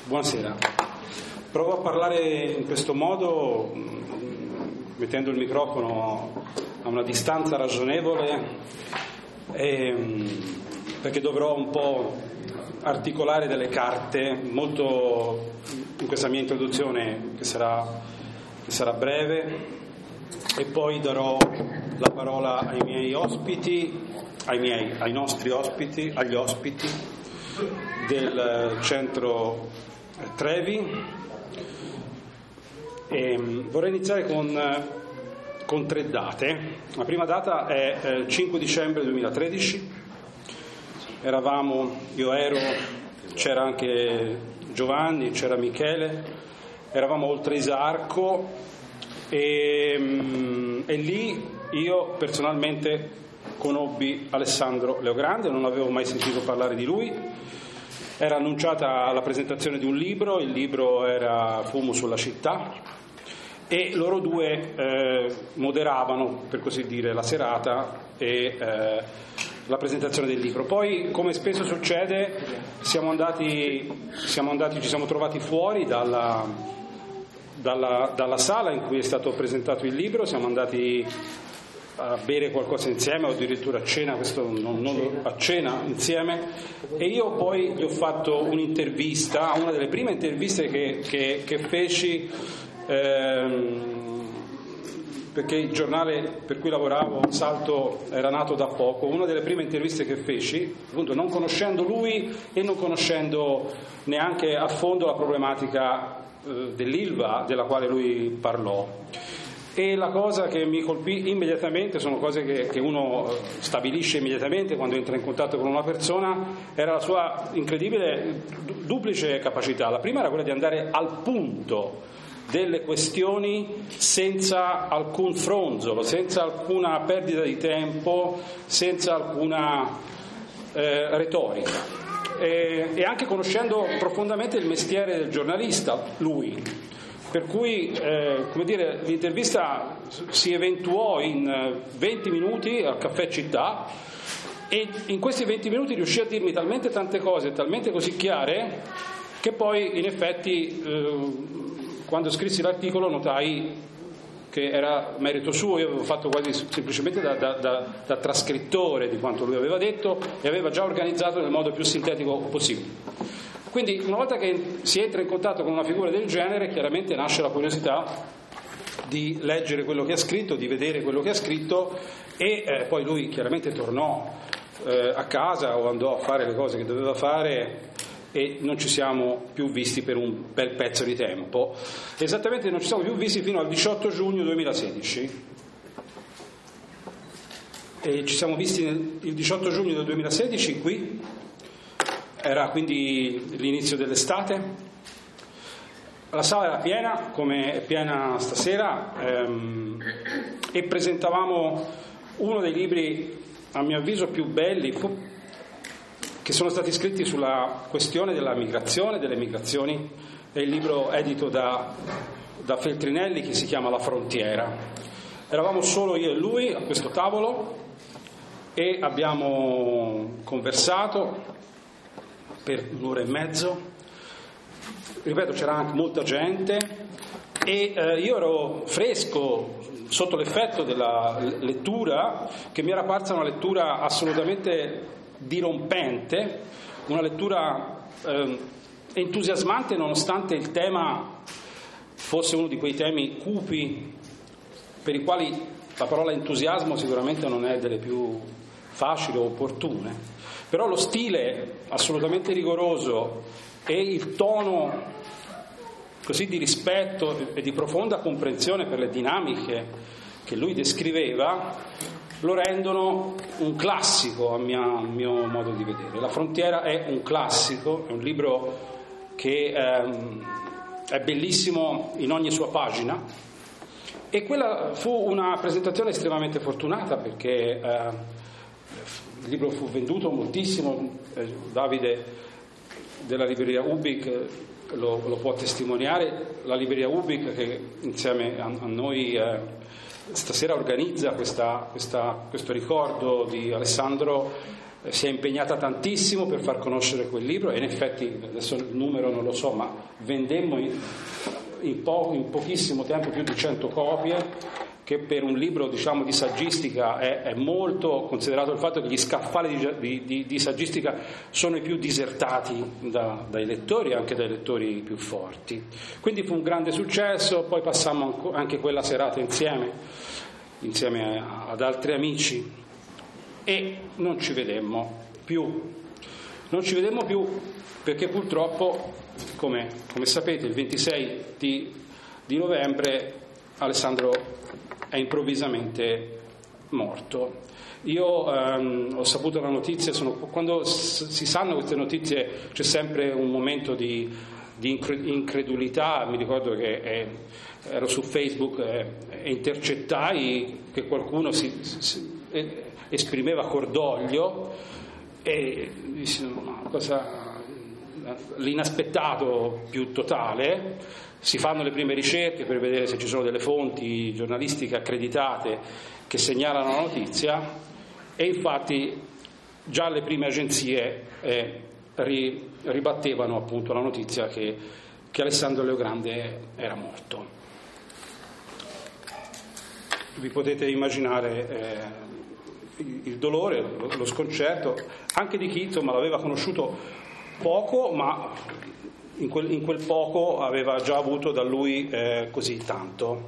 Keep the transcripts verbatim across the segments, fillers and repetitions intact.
Buonasera. Provo a parlare in questo modo, mettendo il microfono a una distanza ragionevole, e, perché dovrò un po' articolare delle carte molto in questa mia introduzione che sarà, che sarà breve, e poi darò la parola ai miei ospiti, ai miei, ai nostri ospiti, agli ospiti del centro Trevi. E vorrei iniziare con, con tre date. La prima data è eh, cinque dicembre duemilatredici. Eravamo, io ero, c'era anche Giovanni, c'era Michele, eravamo oltre Isarco e, e lì io personalmente conobbi Alessandro Leogrande, non avevo mai sentito parlare di lui. Era annunciata la presentazione di un libro, il libro era Fumo sulla città, e loro due eh, moderavano, per così dire, la serata e eh, la presentazione del libro. Poi, come spesso succede, siamo andati, siamo andati ci siamo trovati fuori dalla, dalla, dalla sala in cui è stato presentato il libro, siamo andati a bere qualcosa insieme, o addirittura a cena, questo non, non, a cena insieme, e io poi gli ho fatto un'intervista, una delle prime interviste che, che, che feci, ehm, perché il giornale per cui lavoravo, Salto, era nato da poco. Una delle prime interviste che feci, appunto non conoscendo lui e non conoscendo neanche a fondo la problematica eh, dell'Ilva della quale lui parlò. E la cosa che mi colpì immediatamente, sono cose che, che uno stabilisce immediatamente quando entra in contatto con una persona, era la sua incredibile duplice capacità. La prima era quella di andare al punto delle questioni senza alcun fronzolo, senza alcuna perdita di tempo, senza alcuna eh, retorica, e, e anche conoscendo profondamente il mestiere del giornalista, lui. Per cui, eh, come dire, l'intervista si eventuò in venti minuti al Caffè Città, e in questi venti minuti riuscì a dirmi talmente tante cose, talmente così chiare, che poi in effetti eh, quando scrissi l'articolo notai che era merito suo. Io avevo fatto quasi semplicemente da, da, da, da trascrittore di quanto lui aveva detto, e aveva già organizzato nel modo più sintetico possibile. Quindi una volta che si entra in contatto con una figura del genere, chiaramente nasce la curiosità di leggere quello che ha scritto, di vedere quello che ha scritto, e eh, poi lui chiaramente tornò eh, a casa o andò a fare le cose che doveva fare, e non ci siamo più visti per un bel pezzo di tempo. Esattamente non ci siamo più visti fino al diciotto giugno duemilasedici. E ci siamo visti nel, il diciotto giugno del duemilasedici qui. Era quindi l'inizio dell'estate, la sala era piena, come è piena stasera, ehm, e presentavamo uno dei libri, a mio avviso, più belli che sono stati scritti sulla questione della migrazione, delle migrazioni. È il libro edito da, da Feltrinelli, che si chiama La frontiera. Eravamo solo io e lui a questo tavolo e abbiamo conversato per un'ora e mezzo. Ripeto, c'era anche molta gente, e eh, io ero fresco sotto l'effetto della lettura, che mi era parsa una lettura assolutamente dirompente, una lettura eh, entusiasmante, nonostante il tema fosse uno di quei temi cupi per i quali la parola entusiasmo sicuramente non è delle più facili o opportune. Però lo stile assolutamente rigoroso e il tono così di rispetto e di profonda comprensione per le dinamiche che lui descriveva lo rendono un classico a mia, a mio modo di vedere. La frontiera è un classico, è un libro che ehm, è bellissimo in ogni sua pagina, e quella fu una presentazione estremamente fortunata, perché eh, il libro fu venduto moltissimo. eh, Davide della libreria Ubik lo, lo può testimoniare. La libreria Ubik, che insieme a, a noi eh, stasera organizza questa, questa, questo ricordo di Alessandro, si è impegnata tantissimo per far conoscere quel libro, e in effetti, adesso il numero non lo so, ma vendemmo in, in, po- in pochissimo tempo più di cento copie, che per un libro, diciamo, di saggistica è, è molto, considerato il fatto che gli scaffali di, di, di saggistica sono i più disertati da, dai lettori, anche dai lettori più forti. Quindi fu un grande successo. Poi passammo anche quella serata insieme insieme ad altri amici, e non ci vedemmo più non ci vedemmo più perché purtroppo, come, come sapete, il ventisei di, di novembre Alessandro è improvvisamente morto. Io ehm, ho saputo la notizia, sono, quando s- si sanno queste notizie c'è sempre un momento di, di incredulità. Mi ricordo che eh, ero su Facebook eh, e intercettai che qualcuno si, si, eh, esprimeva cordoglio, e disse una cosa, l'inaspettato più totale. Si fanno le prime ricerche per vedere se ci sono delle fonti giornalistiche accreditate che segnalano la notizia, e infatti già le prime agenzie eh, ri, ribattevano appunto la notizia che, che Alessandro Leogrande era morto. Vi potete immaginare eh, il dolore, lo, lo sconcerto anche di chi, insomma, l'aveva conosciuto poco, ma In quel, in quel poco aveva già avuto da lui eh, così tanto.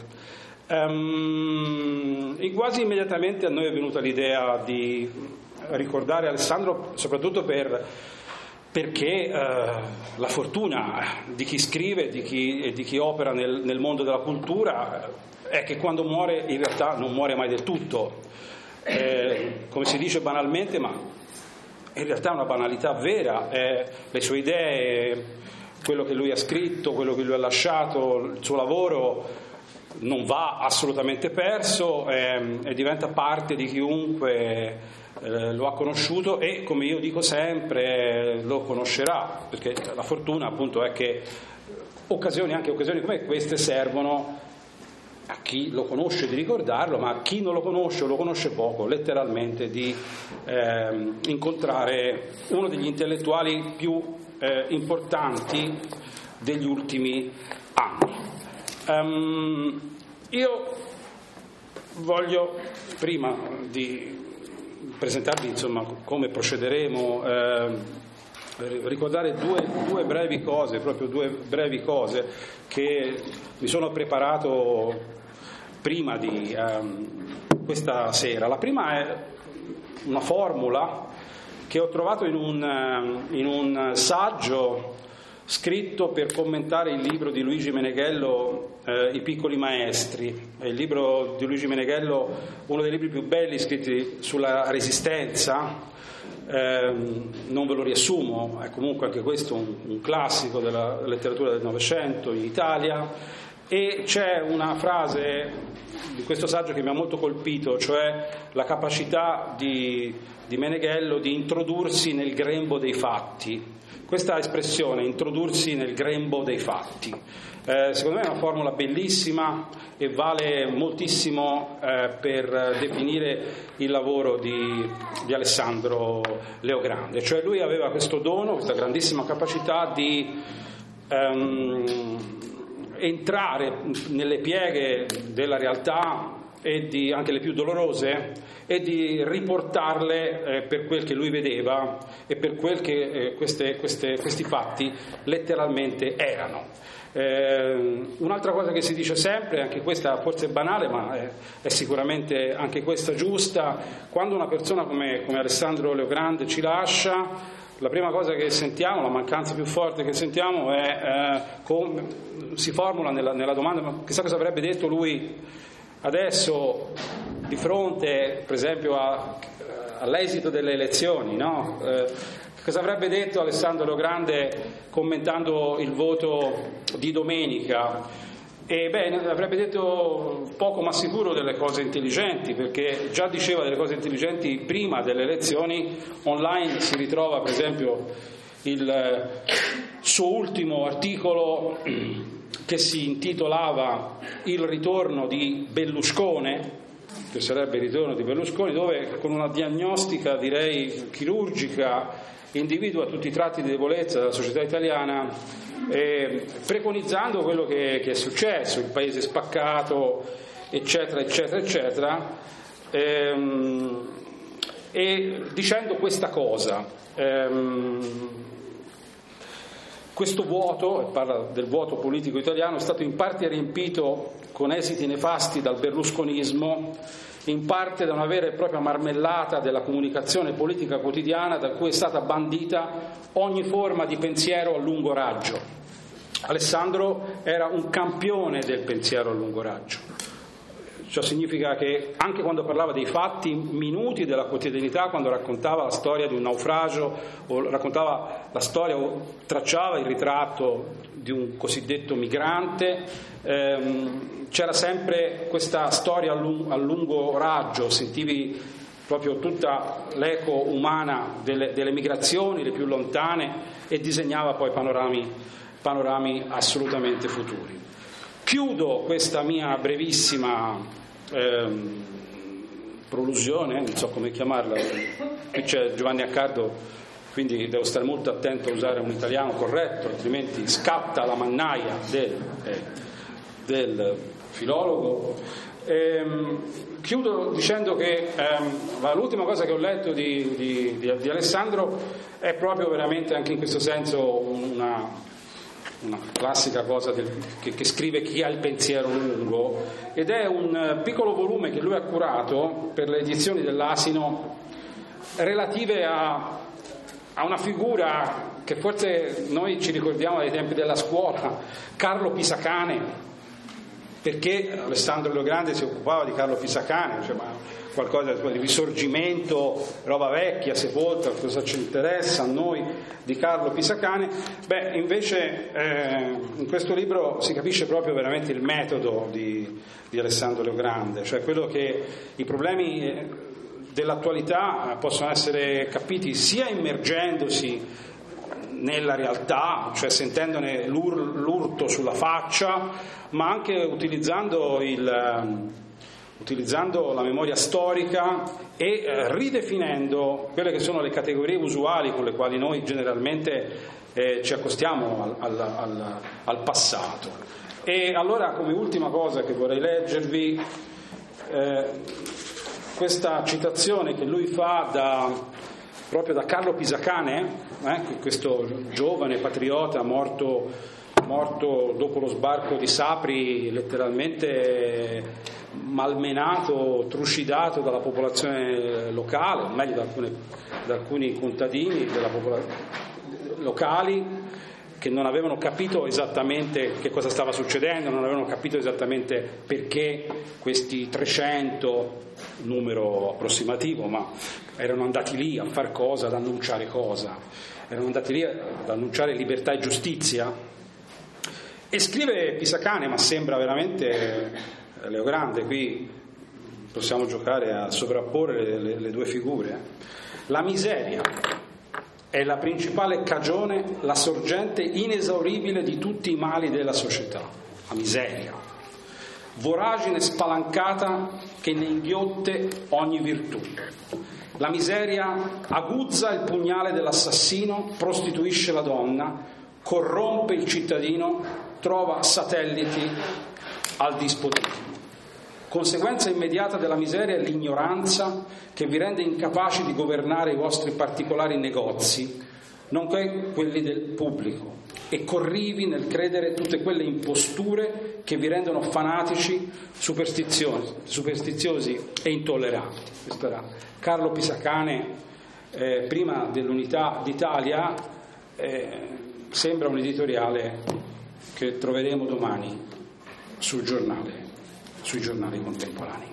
Um, e quasi immediatamente a noi è venuta l'idea di ricordare Alessandro, soprattutto per, perché eh, la fortuna di chi scrive di chi, e di chi opera nel, nel mondo della cultura è che quando muore in realtà non muore mai del tutto. Eh, come si dice banalmente, ma in realtà è una banalità vera. Eh, le sue idee, quello che lui ha scritto, quello che lui ha lasciato, il suo lavoro non va assolutamente perso, eh, e diventa parte di chiunque eh, lo ha conosciuto, e, come io dico sempre, lo conoscerà, perché la fortuna appunto è che occasioni, anche occasioni come queste, servono a chi lo conosce di ricordarlo, ma a chi non lo conosce o lo conosce poco, letteralmente di eh, incontrare uno degli intellettuali più Eh, importanti degli ultimi anni. Um, io voglio, prima di presentarvi insomma come procederemo, eh, ricordare due, due brevi cose, proprio due brevi cose che mi sono preparato prima di um, questa sera. La prima è una formula che ho trovato in un, in un saggio scritto per commentare il libro di Luigi Meneghello, eh, I piccoli maestri. Il libro di Luigi Meneghello, uno dei libri più belli scritti sulla resistenza, eh, non ve lo riassumo, è comunque anche questo un, un classico della letteratura del Novecento in Italia, e c'è una frase di questo saggio che mi ha molto colpito, cioè la capacità di, di Meneghello di introdursi nel grembo dei fatti. Questa espressione, introdursi nel grembo dei fatti, eh, secondo me è una formula bellissima e vale moltissimo eh, per definire il lavoro di, di Alessandro Leogrande. Cioè lui aveva questo dono, questa grandissima capacità di ehm, entrare nelle pieghe della realtà, e di, anche le più dolorose, e di riportarle eh, per quel che lui vedeva e per quel che eh, queste, queste, questi fatti letteralmente erano. Eh, un'altra cosa che si dice sempre, anche questa forse è banale, ma è, è sicuramente anche questa giusta: quando una persona come, come Alessandro Leogrande ci lascia, la prima cosa che sentiamo, la mancanza più forte che sentiamo è eh, come, si formula nella, nella domanda: ma chissà cosa avrebbe detto lui adesso di fronte, per esempio, a, all'esito delle elezioni, no? Eh, cosa avrebbe detto Alessandro Leogrande commentando il voto di domenica? E beh, avrebbe detto poco ma sicuro delle cose intelligenti, perché già diceva delle cose intelligenti prima delle elezioni. Online si ritrova per esempio il suo ultimo articolo che si intitolava Il ritorno di Belluscone, che sarebbe il ritorno di Berlusconi, dove con una diagnostica direi chirurgica individua tutti i tratti di debolezza della società italiana, eh, preconizzando quello che, che è successo, il paese spaccato, eccetera, eccetera, eccetera, ehm, e dicendo questa cosa, ehm, questo vuoto, e parla del vuoto politico italiano, è stato in parte riempito con esiti nefasti dal berlusconismo, in parte da una vera e propria marmellata della comunicazione politica quotidiana, da cui è stata bandita ogni forma di pensiero a lungo raggio. Alessandro era un campione del pensiero a lungo raggio. Ciò significa che anche quando parlava dei fatti minuti della quotidianità, quando raccontava la storia di un naufragio o raccontava la storia o tracciava il ritratto di un cosiddetto migrante, ehm, c'era sempre questa storia a, lung- a lungo raggio, sentivi proprio tutta l'eco umana delle, delle migrazioni, le più lontane, e disegnava poi panorami, panorami assolutamente futuri. Chiudo questa mia brevissima Ehm, prolusione, non so come chiamarla, qui c'è Giovanni Accardo, quindi devo stare molto attento a usare un italiano corretto, altrimenti scatta la mannaia del, eh, del filologo. Ehm, chiudo dicendo che ehm, l'ultima cosa che ho letto di, di, di, di Alessandro è proprio veramente anche in questo senso una una classica cosa del, che, che scrive chi ha il pensiero lungo, ed è un piccolo volume che lui ha curato per le edizioni dell'Asino relative a, a una figura che forse noi ci ricordiamo dai tempi della scuola, Carlo Pisacane, perché Alessandro Leogrande si occupava di Carlo Pisacane, cioè, ma qualcosa di risorgimento, roba vecchia, sepolta, cosa ci interessa a noi di Carlo Pisacane? Beh, invece eh, in questo libro si capisce proprio veramente il metodo di, di Alessandro Leogrande, cioè quello che i problemi dell'attualità possono essere capiti sia immergendosi nella realtà, cioè sentendone l'ur- l'urto sulla faccia, ma anche utilizzando il utilizzando la memoria storica e eh, ridefinendo quelle che sono le categorie usuali con le quali noi generalmente eh, ci accostiamo al, al, al, al passato. E allora, come ultima cosa che vorrei leggervi, eh, questa citazione che lui fa da, proprio da Carlo Pisacane, eh, questo giovane patriota morto, morto dopo lo sbarco di Sapri, letteralmente malmenato, trucidato dalla popolazione locale, o meglio da, alcune, da alcuni contadini della popola- locali che non avevano capito esattamente che cosa stava succedendo, non avevano capito esattamente perché questi trecento, numero approssimativo, ma erano andati lì a far cosa, ad annunciare cosa, erano andati lì ad annunciare libertà e giustizia. E scrive Pisacane, ma sembra veramente Leogrande, qui possiamo giocare a sovrapporre le, le, le due figure. La miseria è la principale cagione, la sorgente inesauribile di tutti i mali della società. La miseria, voragine spalancata che ne inghiotte ogni virtù. La miseria aguzza il pugnale dell'assassino, prostituisce la donna, corrompe il cittadino, trova satelliti al dispotismo. Conseguenza immediata della miseria è l'ignoranza che vi rende incapaci di governare i vostri particolari negozi, nonché quelli del pubblico, e corrivi nel credere tutte quelle imposture che vi rendono fanatici, superstiziosi, superstiziosi e intolleranti. Questo era Carlo Pisacane, eh, prima dell'Unità d'Italia. Eh, sembra un editoriale che troveremo domani sul giornale, sui giornali contemporanei.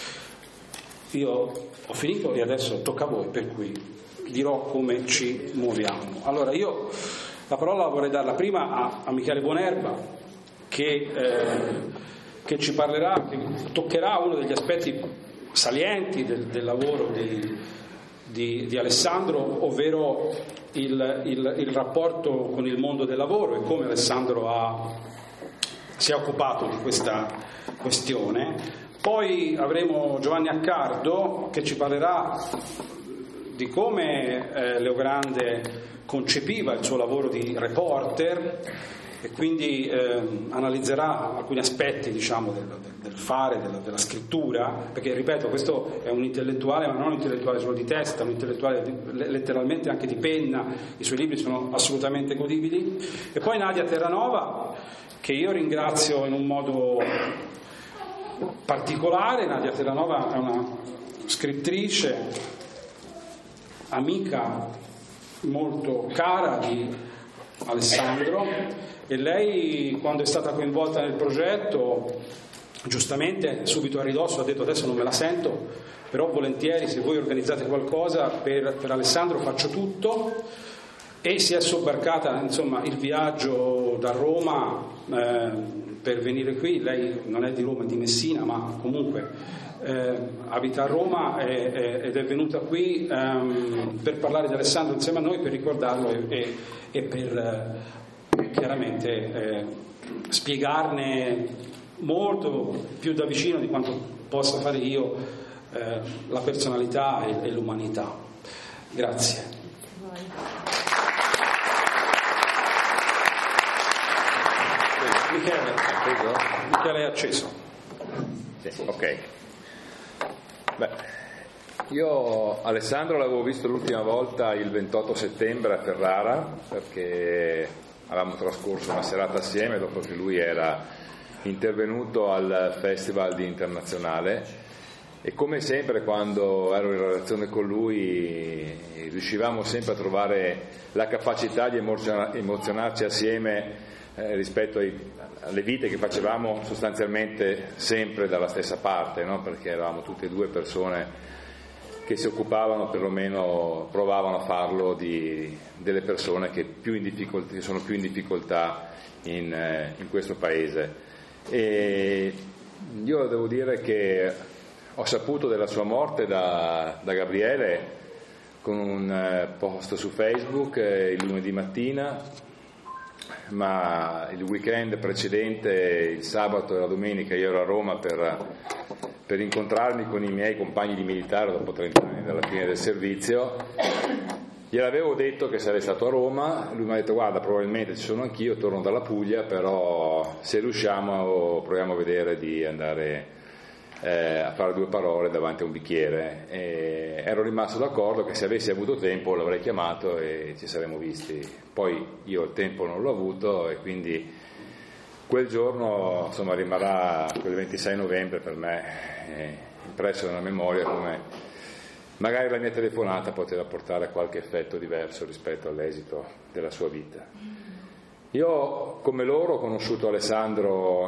Io ho finito e adesso tocca a voi, per cui dirò come ci muoviamo. Allora, io la parola vorrei darla prima a, a Michele Bonerva, che, eh, che ci parlerà, che toccherà uno degli aspetti salienti del, del lavoro di, di, di Alessandro, ovvero il, il, il rapporto con il mondo del lavoro e come Alessandro ha si è occupato di questa questione. Poi avremo Giovanni Accardo che ci parlerà di come eh, Leogrande concepiva il suo lavoro di reporter e quindi eh, analizzerà alcuni aspetti, diciamo, del, del fare, della, della scrittura, perché ripeto, questo è un intellettuale, ma non un intellettuale solo di testa, un intellettuale di, letteralmente anche di penna. I suoi libri sono assolutamente godibili. E poi Nadia Terranova, che io ringrazio in un modo particolare. Nadia Terranova è una scrittrice, amica molto cara di Alessandro, e lei, quando è stata coinvolta nel progetto, giustamente subito a ridosso ha detto: adesso non me la sento, però volentieri, se voi organizzate qualcosa per, per Alessandro faccio tutto. E si è sobbarcata, insomma, il viaggio da Roma eh, per venire qui. Lei non è di Roma, è di Messina, ma comunque eh, abita a Roma e, e, ed è venuta qui ehm, per parlare di Alessandro insieme a noi, per ricordarlo e, e, e per eh, chiaramente eh, spiegarne molto più da vicino di quanto possa fare io eh, la personalità e, e l'umanità. Grazie. Michele, Michele è acceso. Sì, ok. Beh, io Alessandro l'avevo visto l'ultima volta il ventotto settembre a Ferrara, perché avevamo trascorso una serata assieme dopo che lui era intervenuto al Festival di Internazionale, e come sempre quando ero in relazione con lui riuscivamo sempre a trovare la capacità di emozionarci assieme Eh, rispetto ai, alle vite che facevamo sostanzialmente sempre dalla stessa parte, no? Perché eravamo tutte e due persone che si occupavano, perlomeno provavano a farlo, di, delle persone che, più in difficoltà, che sono più in difficoltà in, eh, in questo paese. E io devo dire che ho saputo della sua morte da, da Gabriele con un eh, post su Facebook eh, il lunedì mattina, ma il weekend precedente, il sabato e la domenica, io ero a Roma per, per incontrarmi con i miei compagni di militare dopo trenta anni dalla fine del servizio. Gliel'avevo detto che sarei stato a Roma, lui mi ha detto: guarda, probabilmente ci sono anch'io, torno dalla Puglia, però se riusciamo proviamo a vedere di andare eh, a fare due parole davanti a un bicchiere. E ero rimasto d'accordo che se avessi avuto tempo l'avrei chiamato e ci saremmo visti. Poi io il tempo non l'ho avuto e quindi quel giorno, insomma, rimarrà, quel ventisei novembre, per me eh, impresso nella memoria, come magari la mia telefonata poteva portare qualche effetto diverso rispetto all'esito della sua vita. Io, come loro, ho conosciuto Alessandro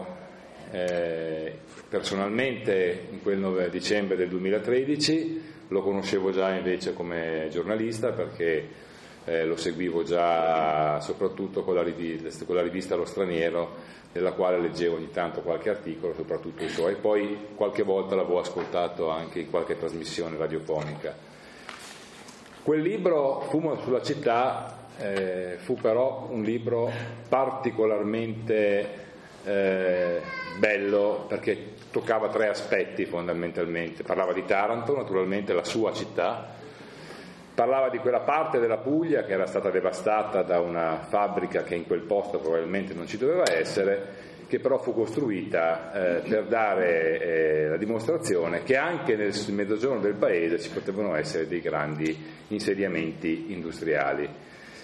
eh, personalmente in quel nove dicembre del duemilatredici. Lo conoscevo già invece come giornalista, perché Eh, lo seguivo già soprattutto con la, rivista, con la rivista Lo Straniero, nella quale leggevo ogni tanto qualche articolo, soprattutto i suoi, e poi qualche volta l'avevo ascoltato anche in qualche trasmissione radiofonica. Quel libro, Fumo sulla città, eh, fu però un libro particolarmente eh, bello, perché toccava tre aspetti fondamentalmente. Parlava di Taranto, naturalmente la sua città, parlava di quella parte della Puglia che era stata devastata da una fabbrica che in quel posto probabilmente non ci doveva essere, che però fu costruita eh, per dare eh, la dimostrazione che anche nel mezzogiorno del paese ci potevano essere dei grandi insediamenti industriali.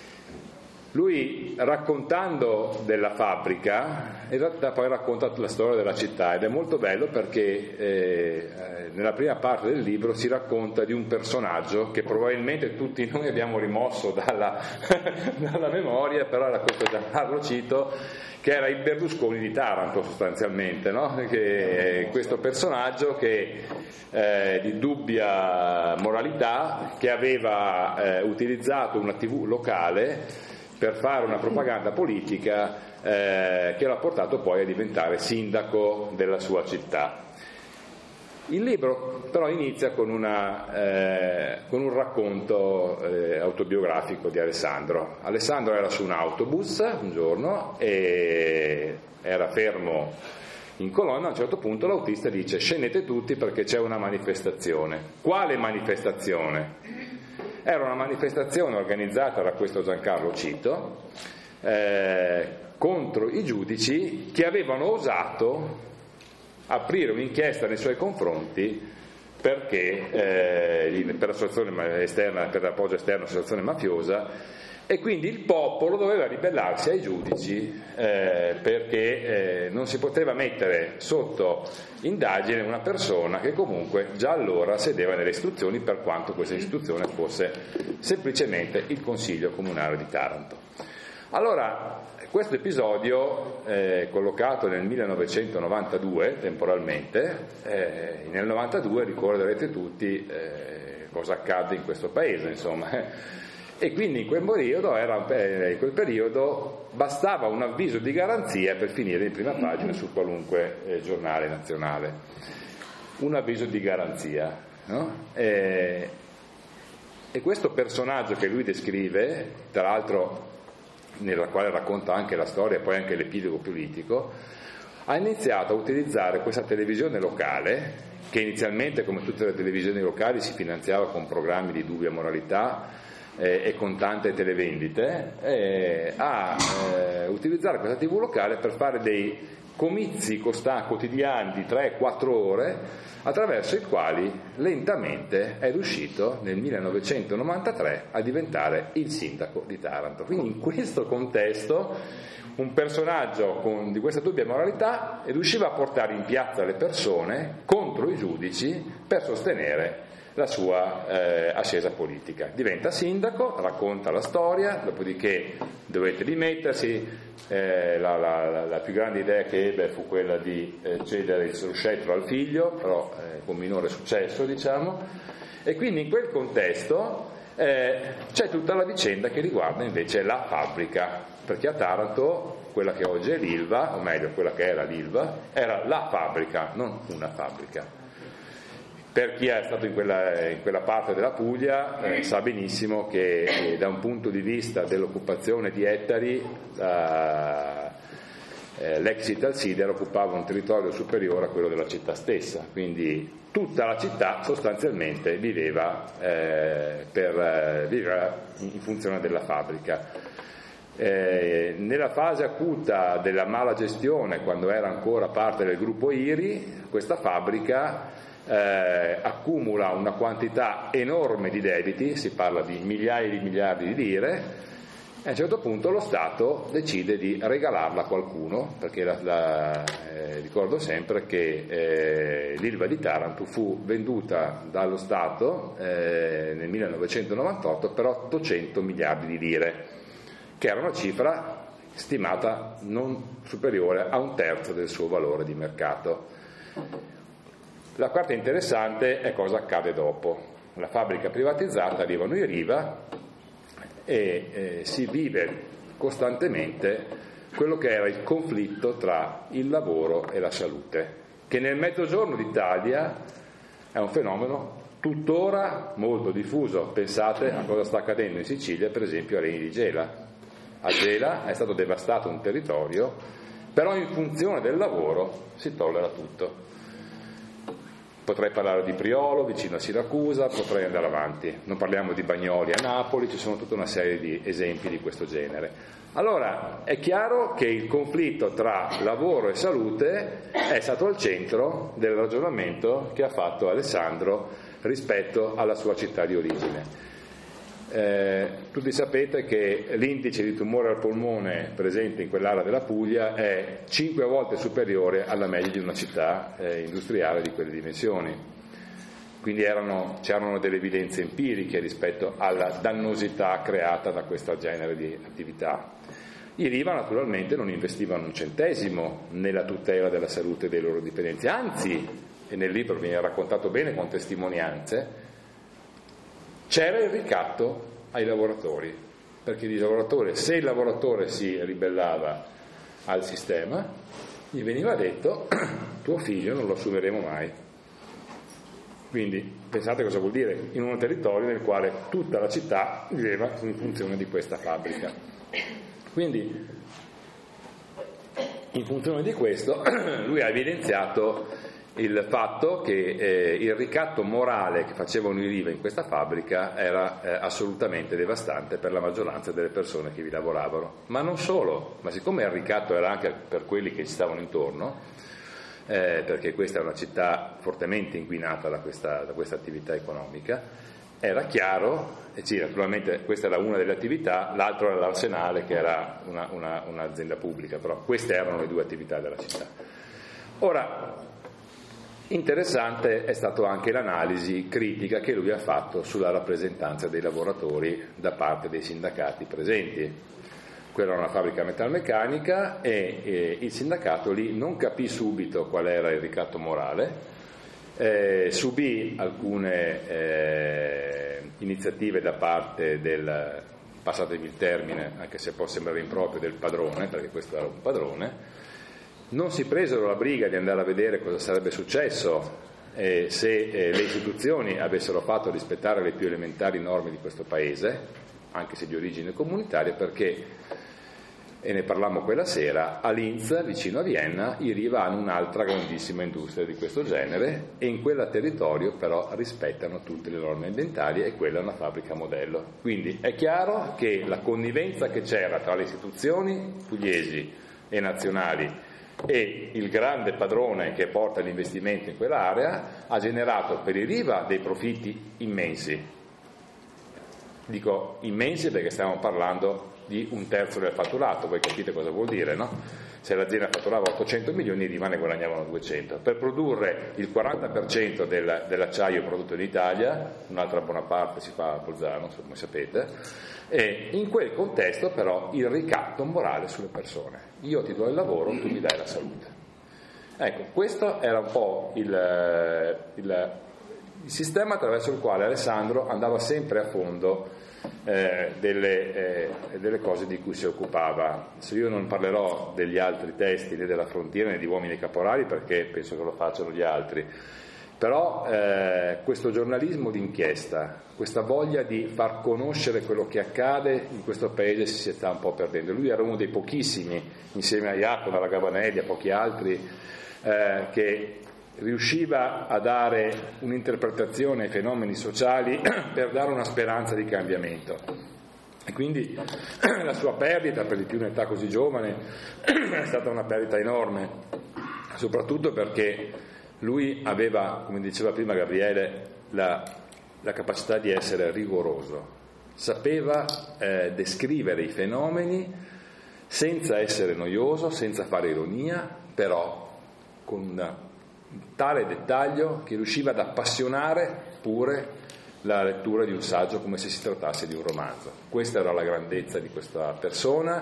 Lui, raccontando della fabbrica, in realtà poi racconta la storia della città, ed è molto bello perché eh, nella prima parte del libro si racconta di un personaggio che probabilmente tutti noi abbiamo rimosso dalla, dalla memoria, però era questo Giancarlo Cito, che era il Berlusconi di Taranto sostanzialmente, no? Che questo personaggio che eh, di dubbia moralità, che aveva eh, utilizzato una tivù locale per fare una propaganda politica eh, che l'ha portato poi a diventare sindaco della sua città. Il libro però inizia con, una, eh, con un racconto eh, autobiografico di Alessandro. Alessandro era su un autobus un giorno e era fermo in colonna. A un certo punto l'autista dice: scendete tutti perché c'è una manifestazione. Quale manifestazione? Era una manifestazione organizzata da questo Giancarlo Cito eh, contro i giudici che avevano osato aprire un'inchiesta nei suoi confronti perché eh, per l'associazione esterna, per l'appoggio esterno all'associazione mafiosa, e quindi il popolo doveva ribellarsi ai giudici eh, perché eh, non si poteva mettere sotto indagine una persona che comunque già allora sedeva nelle istituzioni, per quanto questa istituzione fosse semplicemente il Consiglio Comunale di Taranto. Allora, questo episodio è collocato nel millenovecentonovantadue temporalmente, eh, nel novantadue ricorderete tutti eh, cosa accadde in questo paese, insomma, e quindi in quel periodo, era, eh, in quel periodo bastava un avviso di garanzia per finire in prima pagina su qualunque eh, giornale nazionale, un avviso di garanzia, no? E, e questo personaggio che lui descrive, tra l'altro nella quale racconta anche la storia e poi anche l'epilogo politico, ha iniziato a utilizzare questa televisione locale, che inizialmente, come tutte le televisioni locali, si finanziava con programmi di dubbia moralità eh, e con tante televendite, eh, a eh, utilizzare questa tivù locale per fare dei comizi costanti quotidiani di tre quattro ore, attraverso i quali lentamente è riuscito nel millenovecentonovantatré a diventare il sindaco di Taranto. Quindi in questo contesto un personaggio con, di questa dubbia moralità riusciva a portare in piazza le persone contro i giudici per sostenere la sua eh, ascesa politica. Diventa sindaco, racconta la storia, dopodiché dovette dimettersi, eh, la, la, la più grande idea che ebbe fu quella di eh, cedere il scettro al figlio, però eh, con minore successo, diciamo, e quindi in quel contesto eh, c'è tutta la vicenda che riguarda invece la fabbrica, perché a Taranto quella che oggi è l'Ilva, o meglio quella che era l'Ilva, era la fabbrica, non una fabbrica. Per chi è stato in quella, in quella parte della Puglia eh, sa benissimo che eh, da un punto di vista dell'occupazione di ettari eh, eh, l'ex Italsider occupava un territorio superiore a quello della città stessa, quindi tutta la città sostanzialmente viveva, eh, per, eh, viveva in funzione della fabbrica. Eh, nella fase acuta della mala gestione, quando era ancora parte del gruppo I R I, questa fabbrica Eh, accumula una quantità enorme di debiti, si parla di migliaia di miliardi di lire, e a un certo punto lo Stato decide di regalarla a qualcuno, perché la, la, eh, ricordo sempre che eh, l'Ilva di Taranto fu venduta dallo Stato eh, nel millenovecentonovantotto per ottocento miliardi di lire, che era una cifra stimata non superiore a un terzo del suo valore di mercato. La parte interessante è cosa accade dopo. La fabbrica privatizzata, arrivano i Riva e eh, si vive costantemente quello che era il conflitto tra il lavoro e la salute, che nel mezzogiorno d'Italia è un fenomeno tuttora molto diffuso. Pensate a cosa sta accadendo in Sicilia, per esempio a Reni di Gela. A Gela è stato devastato un territorio, però in funzione del lavoro si tollera tutto. Potrei parlare di Priolo, vicino a Siracusa, potrei andare avanti. Non parliamo di Bagnoli a Napoli, ci sono tutta una serie di esempi di questo genere. Allora, è chiaro che il conflitto tra lavoro e salute è stato al centro del ragionamento che ha fatto Alessandro rispetto alla sua città di origine. Eh, tutti sapete che l'indice di tumore al polmone presente in quell'area della Puglia è cinque volte superiore alla media di una città eh, industriale di quelle dimensioni, quindi erano, c'erano delle evidenze empiriche rispetto alla dannosità creata da questo genere di attività. I Riva naturalmente non investivano un centesimo nella tutela della salute dei loro dipendenti, anzi, e nel libro viene raccontato bene con testimonianze, c'era il ricatto ai lavoratori, perché il lavoratore, se il lavoratore si ribellava al sistema, gli veniva detto: tuo figlio non lo assumeremo mai, Quindi pensate cosa vuol dire in un territorio nel quale tutta la città viveva in funzione di questa fabbrica. Quindi in funzione di questo lui ha evidenziato il fatto che eh, il ricatto morale che facevano i Riva in questa fabbrica era eh, assolutamente devastante per la maggioranza delle persone che vi lavoravano. Ma non solo, ma siccome il ricatto era anche per quelli che ci stavano intorno, Eh, perché questa è una città fortemente inquinata da questa, da questa attività economica, era chiaro, e sì, naturalmente questa era una delle attività, l'altro era l'Arsenale che era una, una, un'azienda pubblica, però queste erano le due attività della città. Ora, interessante è stata anche l'analisi critica che lui ha fatto sulla rappresentanza dei lavoratori da parte dei sindacati presenti. Quella era una fabbrica metalmeccanica e eh, il sindacato lì non capì subito qual era il ricatto morale, eh, subì alcune eh, iniziative da parte del, passatemi il termine, anche se può sembrare improprio, del padrone, perché questo era un padrone, non si presero la briga di andare a vedere cosa sarebbe successo eh, se eh, le istituzioni avessero fatto rispettare le più elementari norme di questo paese, anche se di origine comunitaria, perché, e ne parlammo quella sera, a Linz, vicino a Vienna, i Riva hanno un'altra grandissima industria di questo genere e in quel territorio però rispettano tutte le norme ambientali e quella è una fabbrica modello. Quindi è chiaro che la connivenza che c'era tra le istituzioni pugliesi e nazionali e il grande padrone che porta gli investimenti in quell'area ha generato per i Riva dei profitti immensi. Dico immensi perché stiamo parlando di un terzo del fatturato, voi capite cosa vuol dire, no? Se l'azienda fatturava ottocento milioni, i Riva ne guadagnavano duecento. Per produrre il quaranta per cento del, dell'acciaio prodotto in Italia, un'altra buona parte si fa a Bolzano, come sapete, e in quel contesto però il ricatto morale sulle persone. Io ti do il lavoro, tu mi dai la salute. Ecco, questo era un po' il, il il sistema attraverso il quale Alessandro andava sempre a fondo eh, delle, eh, delle cose di cui si occupava. Adesso io non parlerò degli altri testi né della Frontiera né di Uomini e Caporali perché penso che lo facciano gli altri, però eh, questo giornalismo d'inchiesta, questa voglia di far conoscere quello che accade in questo paese si sta un po' perdendo. Lui era uno dei pochissimi, insieme a Jacopo, alla Gabanelli, a pochi altri, eh, che riusciva a dare un'interpretazione ai fenomeni sociali per dare una speranza di cambiamento. E quindi la sua perdita, per di più in età così giovane, è stata una perdita enorme, soprattutto perché lui aveva, come diceva prima Gabriele, la, la capacità di essere rigoroso, sapeva eh, descrivere i fenomeni senza essere noioso, senza fare ironia, però con una tale dettaglio che riusciva ad appassionare pure la lettura di un saggio come se si trattasse di un romanzo. Questa era la grandezza di questa persona.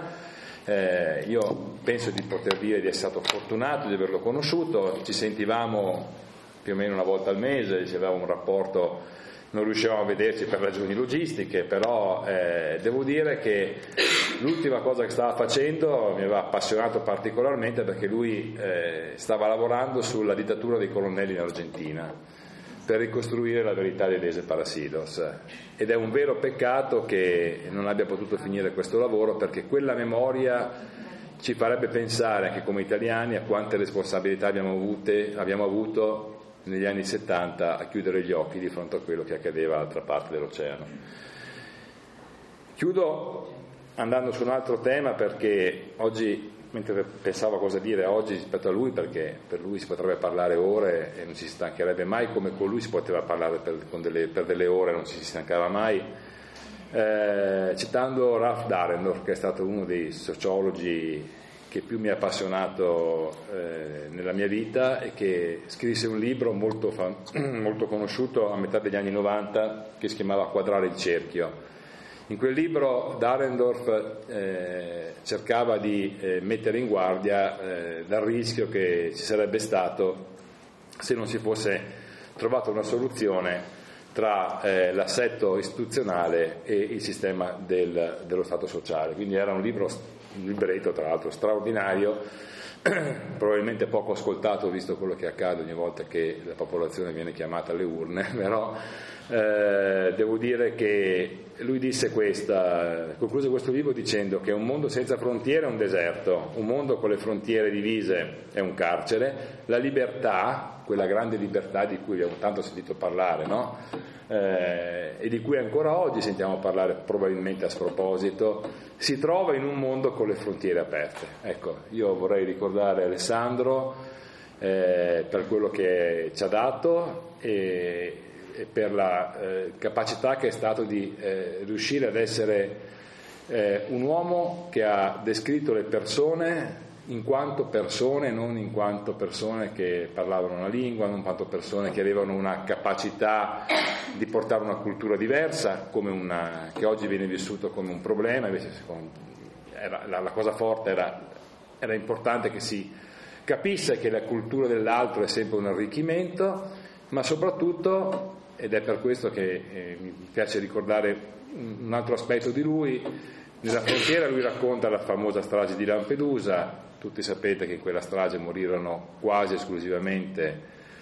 Eh, io penso di poter dire di essere stato fortunato di averlo conosciuto, ci sentivamo più o meno una volta al mese, avevamo un rapporto, non riuscivamo a vederci per ragioni logistiche, però eh, devo dire che l'ultima cosa che stava facendo mi aveva appassionato particolarmente perché lui eh, stava lavorando sulla dittatura dei colonnelli in Argentina per ricostruire la verità dei Desaparecidos, ed è un vero peccato che non abbia potuto finire questo lavoro perché quella memoria ci farebbe pensare anche come italiani a quante responsabilità abbiamo, avute, abbiamo avuto negli anni settanta a chiudere gli occhi di fronte a quello che accadeva dall'altra parte dell'oceano. Chiudo andando su un altro tema perché oggi, mentre pensavo a cosa dire oggi rispetto a lui, perché per lui si potrebbe parlare ore e non si stancherebbe mai, come con lui si poteva parlare per, con delle, per delle ore e non ci si stancava mai, eh, citando Ralph Dahrendorf, che è stato uno dei sociologi che più mi ha appassionato eh, nella mia vita e che scrisse un libro molto, fa- molto conosciuto a metà degli anni novanta che si chiamava Quadrare il cerchio. In quel libro Dahrendorf eh, cercava di eh, mettere in guardia eh, dal rischio che ci sarebbe stato se non si fosse trovata una soluzione tra eh, l'assetto istituzionale e il sistema del, dello Stato sociale. Quindi era un libro un libretto tra l'altro straordinario, probabilmente poco ascoltato visto quello che accade ogni volta che la popolazione viene chiamata alle urne, però eh, devo dire che lui disse questa, concluse questo libro dicendo che un mondo senza frontiere è un deserto, un mondo con le frontiere divise è un carcere, la libertà, quella grande libertà di cui abbiamo tanto sentito parlare, no? eh, e di cui ancora oggi sentiamo parlare probabilmente a sproposito, si trova in un mondo con le frontiere aperte. Ecco, io vorrei ricordare Alessandro eh, per quello che ci ha dato e, e per la eh, capacità che è stato di eh, riuscire ad essere eh, un uomo che ha descritto le persone in quanto persone, non in quanto persone che parlavano una lingua, non in quanto persone che avevano una capacità di portare una cultura diversa, come una, che oggi viene vissuto come un problema. Invece era, la, la cosa forte era, era importante che si capisse che la cultura dell'altro è sempre un arricchimento, ma soprattutto, ed è per questo che eh, mi piace ricordare un altro aspetto di lui, nella frontiera lui racconta la famosa strage di Lampedusa. Tutti sapete che in quella strage morirono quasi esclusivamente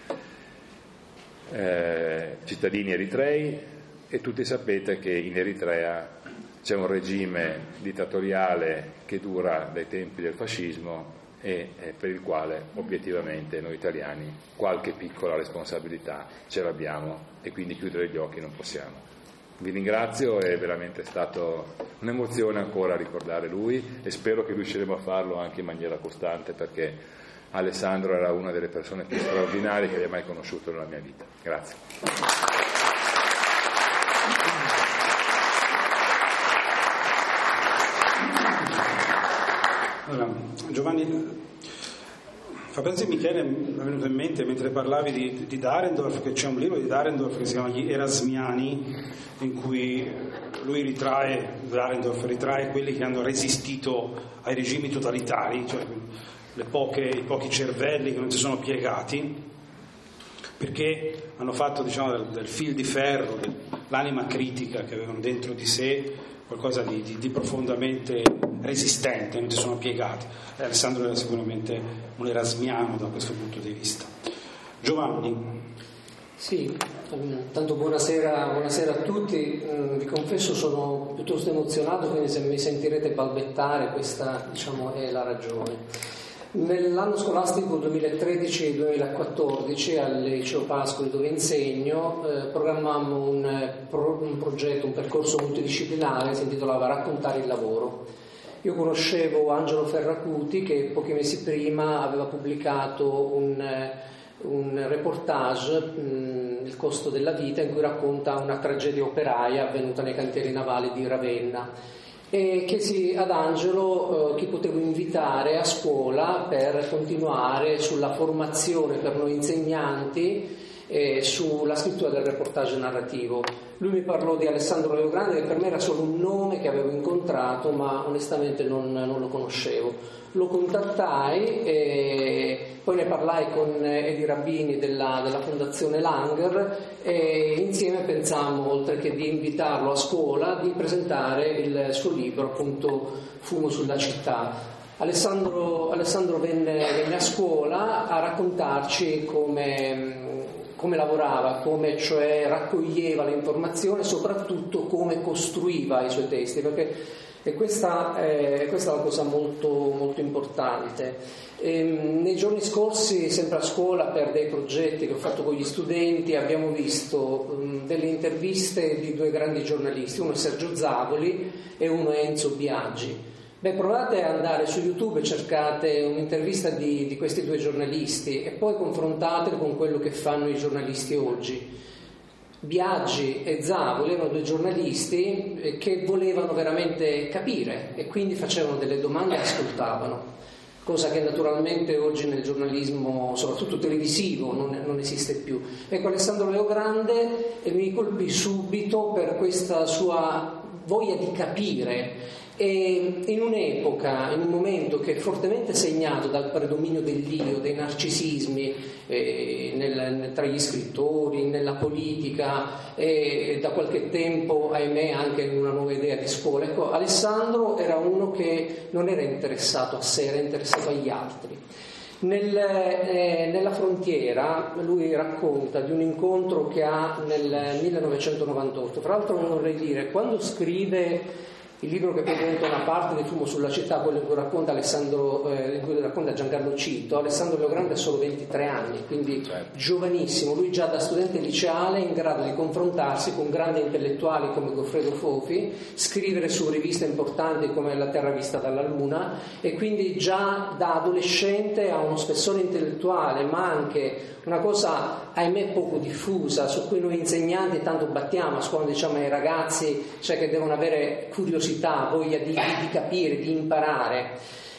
eh, cittadini eritrei, e tutti sapete che in Eritrea c'è un regime dittatoriale che dura dai tempi del fascismo e eh, per il quale obiettivamente noi italiani qualche piccola responsabilità ce l'abbiamo, e quindi chiudere gli occhi non possiamo. Vi ringrazio, è veramente stato un'emozione ancora ricordare lui, e spero che riusciremo a farlo anche in maniera costante, perché Alessandro era una delle persone più straordinarie che abbia mai conosciuto nella mia vita. Grazie. Allora, Giovanni, fa penso Michele, mi è venuto in mente mentre parlavi di, di Dahrendorf, che c'è un libro di Dahrendorf che si chiama Gli Erasmiani, in cui lui ritrae, Dahrendorf ritrae quelli che hanno resistito ai regimi totalitari, cioè le poche, i pochi cervelli che non si sono piegati, perché hanno fatto, diciamo, del, del fil di ferro, dell'anima critica che avevano dentro di sé, qualcosa di, di, di profondamente resistente, non si sono piegati. E Alessandro era sicuramente un erasmiano da questo punto di vista. Giovanni. Sì, tanto buonasera, buonasera a tutti. Vi confesso sono piuttosto emozionato, quindi se mi sentirete balbettare questa, diciamo, è la ragione. Nell'anno scolastico duemilatredici duemilaquattordici al Liceo Pascoli, dove insegno, eh, programmammo un, pro, un progetto, un percorso multidisciplinare che si intitolava Raccontare il lavoro. Io conoscevo Angelo Ferracuti, che pochi mesi prima aveva pubblicato un, un reportage, mh, Il costo della vita, in cui racconta una tragedia operaia avvenuta nei cantieri navali di Ravenna, e chiesi ad Angelo eh, chi potevo invitare a scuola per continuare sulla formazione per noi insegnanti e sulla scrittura del reportage narrativo. Lui mi parlò di Alessandro Leogrande, che per me era solo un nome che avevo incontrato, ma onestamente non, non lo conoscevo. Lo contattai e poi ne parlai con Edi Rabini della, della Fondazione Langer, e insieme pensammo, oltre che di invitarlo a scuola, di presentare il suo libro, appunto Fumo sulla città. Alessandro, Alessandro venne, venne a scuola a raccontarci come come lavorava, come cioè raccoglieva le informazioni e soprattutto come costruiva i suoi testi, perché e questa, è, questa è una cosa molto, molto importante. E, nei giorni scorsi, sempre a scuola, per dei progetti che ho fatto con gli studenti, abbiamo visto um, delle interviste di due grandi giornalisti, uno è Sergio Zavoli e uno è Enzo Biagi. Beh, provate ad andare su YouTube e cercate un'intervista di, di questi due giornalisti e poi confrontatelo con quello che fanno i giornalisti oggi. Biagi e Zavoli erano due giornalisti che volevano veramente capire e quindi facevano delle domande e ascoltavano, cosa che naturalmente oggi nel giornalismo, soprattutto televisivo, non, non esiste più. Ecco, Alessandro Leogrande mi colpì subito per questa sua voglia di capire E in un'epoca, in un momento che è fortemente segnato dal predominio dell'io, dei narcisismi eh, nel, tra gli scrittori, nella politica e, e da qualche tempo, ahimè, anche in una nuova idea di scuola, ecco, Alessandro era uno che non era interessato a sé, era interessato agli altri. Nel, eh, nella frontiera lui racconta di un incontro che ha nel millenovecentonovantotto. Tra l'altro vorrei dire, quando scrive il libro che poi diventa una parte di Fumo sulla città, quello in cui racconta Alessandro, eh, in cui racconta Giancarlo Cito, Alessandro Leogrande ha solo ventitré anni, quindi certo, giovanissimo. Lui già da studente liceale è in grado di confrontarsi con grandi intellettuali come Goffredo Fofi, scrivere su riviste importanti come La Terra vista dalla Luna, e quindi già da adolescente ha uno spessore intellettuale, ma anche una cosa ahimè poco diffusa, su cui noi insegnanti tanto battiamo a scuola, diciamo ai ragazzi, cioè che devono avere curiosità, voglia di, di, di capire, di imparare.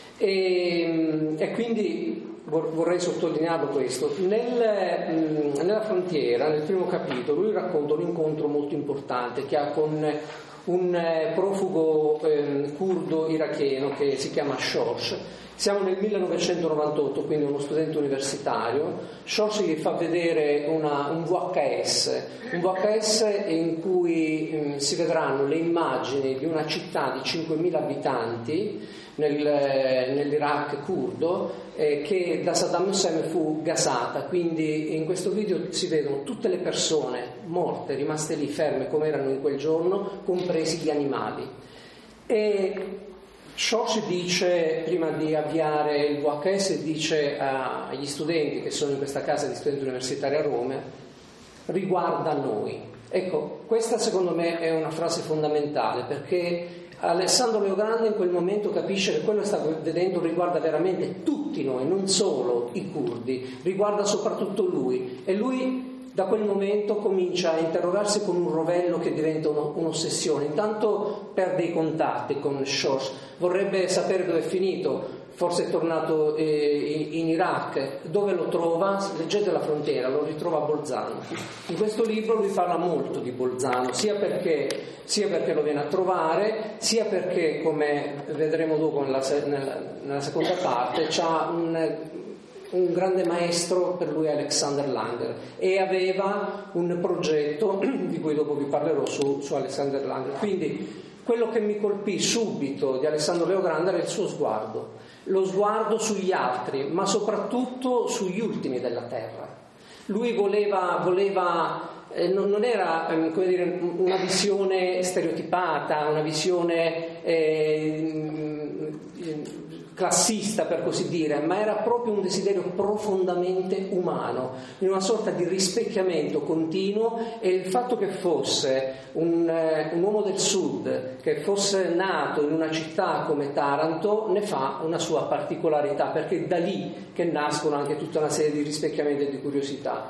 E, e quindi vorrei sottolinearlo questo. Nel, nella frontiera, nel primo capitolo, lui racconta un incontro molto importante che ha con un profugo eh, curdo iracheno che si chiama Shosh. Siamo nel millenovecentonovantotto, quindi uno studente universitario. Shosh gli fa vedere una, un V H S, un V H S in cui eh, si vedranno le immagini di una città di cinquemila abitanti nel, nell'Iraq curdo, eh, che da Saddam Hussein fu gasata. Quindi in questo video si vedono tutte le persone morte, rimaste lì ferme come erano in quel giorno, compresi gli animali. E Shosh dice, prima di avviare il V H S, dice agli studenti che sono in questa casa di studenti universitari a Roma: riguarda noi. Ecco, questa secondo me è una frase fondamentale, perché Alessandro Leogrande in quel momento capisce che quello che sta vedendo riguarda veramente tutti noi, non solo i curdi, riguarda soprattutto lui, e lui da quel momento comincia a interrogarsi con un rovello che diventa uno, un'ossessione. Intanto perde i contatti con Shosh, vorrebbe sapere dove è finito, forse è tornato eh, in Iraq. Dove lo trova? Leggete La frontiera, lo ritrova a Bolzano. In questo libro lui parla molto di Bolzano, sia perché, sia perché lo viene a trovare, sia perché, come vedremo dopo nella, nella, nella seconda parte, c'ha un... un grande maestro per lui, Alexander Langer, e aveva un progetto di cui dopo vi parlerò su, su Alexander Langer. Quindi quello che mi colpì subito di Alessandro Leogrande era il suo sguardo, lo sguardo sugli altri, ma soprattutto sugli ultimi della terra. Lui voleva, voleva eh, non, non era eh, come dire, una visione stereotipata, una visione eh, classista per così dire, ma era proprio un desiderio profondamente umano, in una sorta di rispecchiamento continuo, e il fatto che fosse un, eh, un uomo del sud, che fosse nato in una città come Taranto, ne fa una sua particolarità, perché è da lì che nascono anche tutta una serie di rispecchiamenti e di curiosità.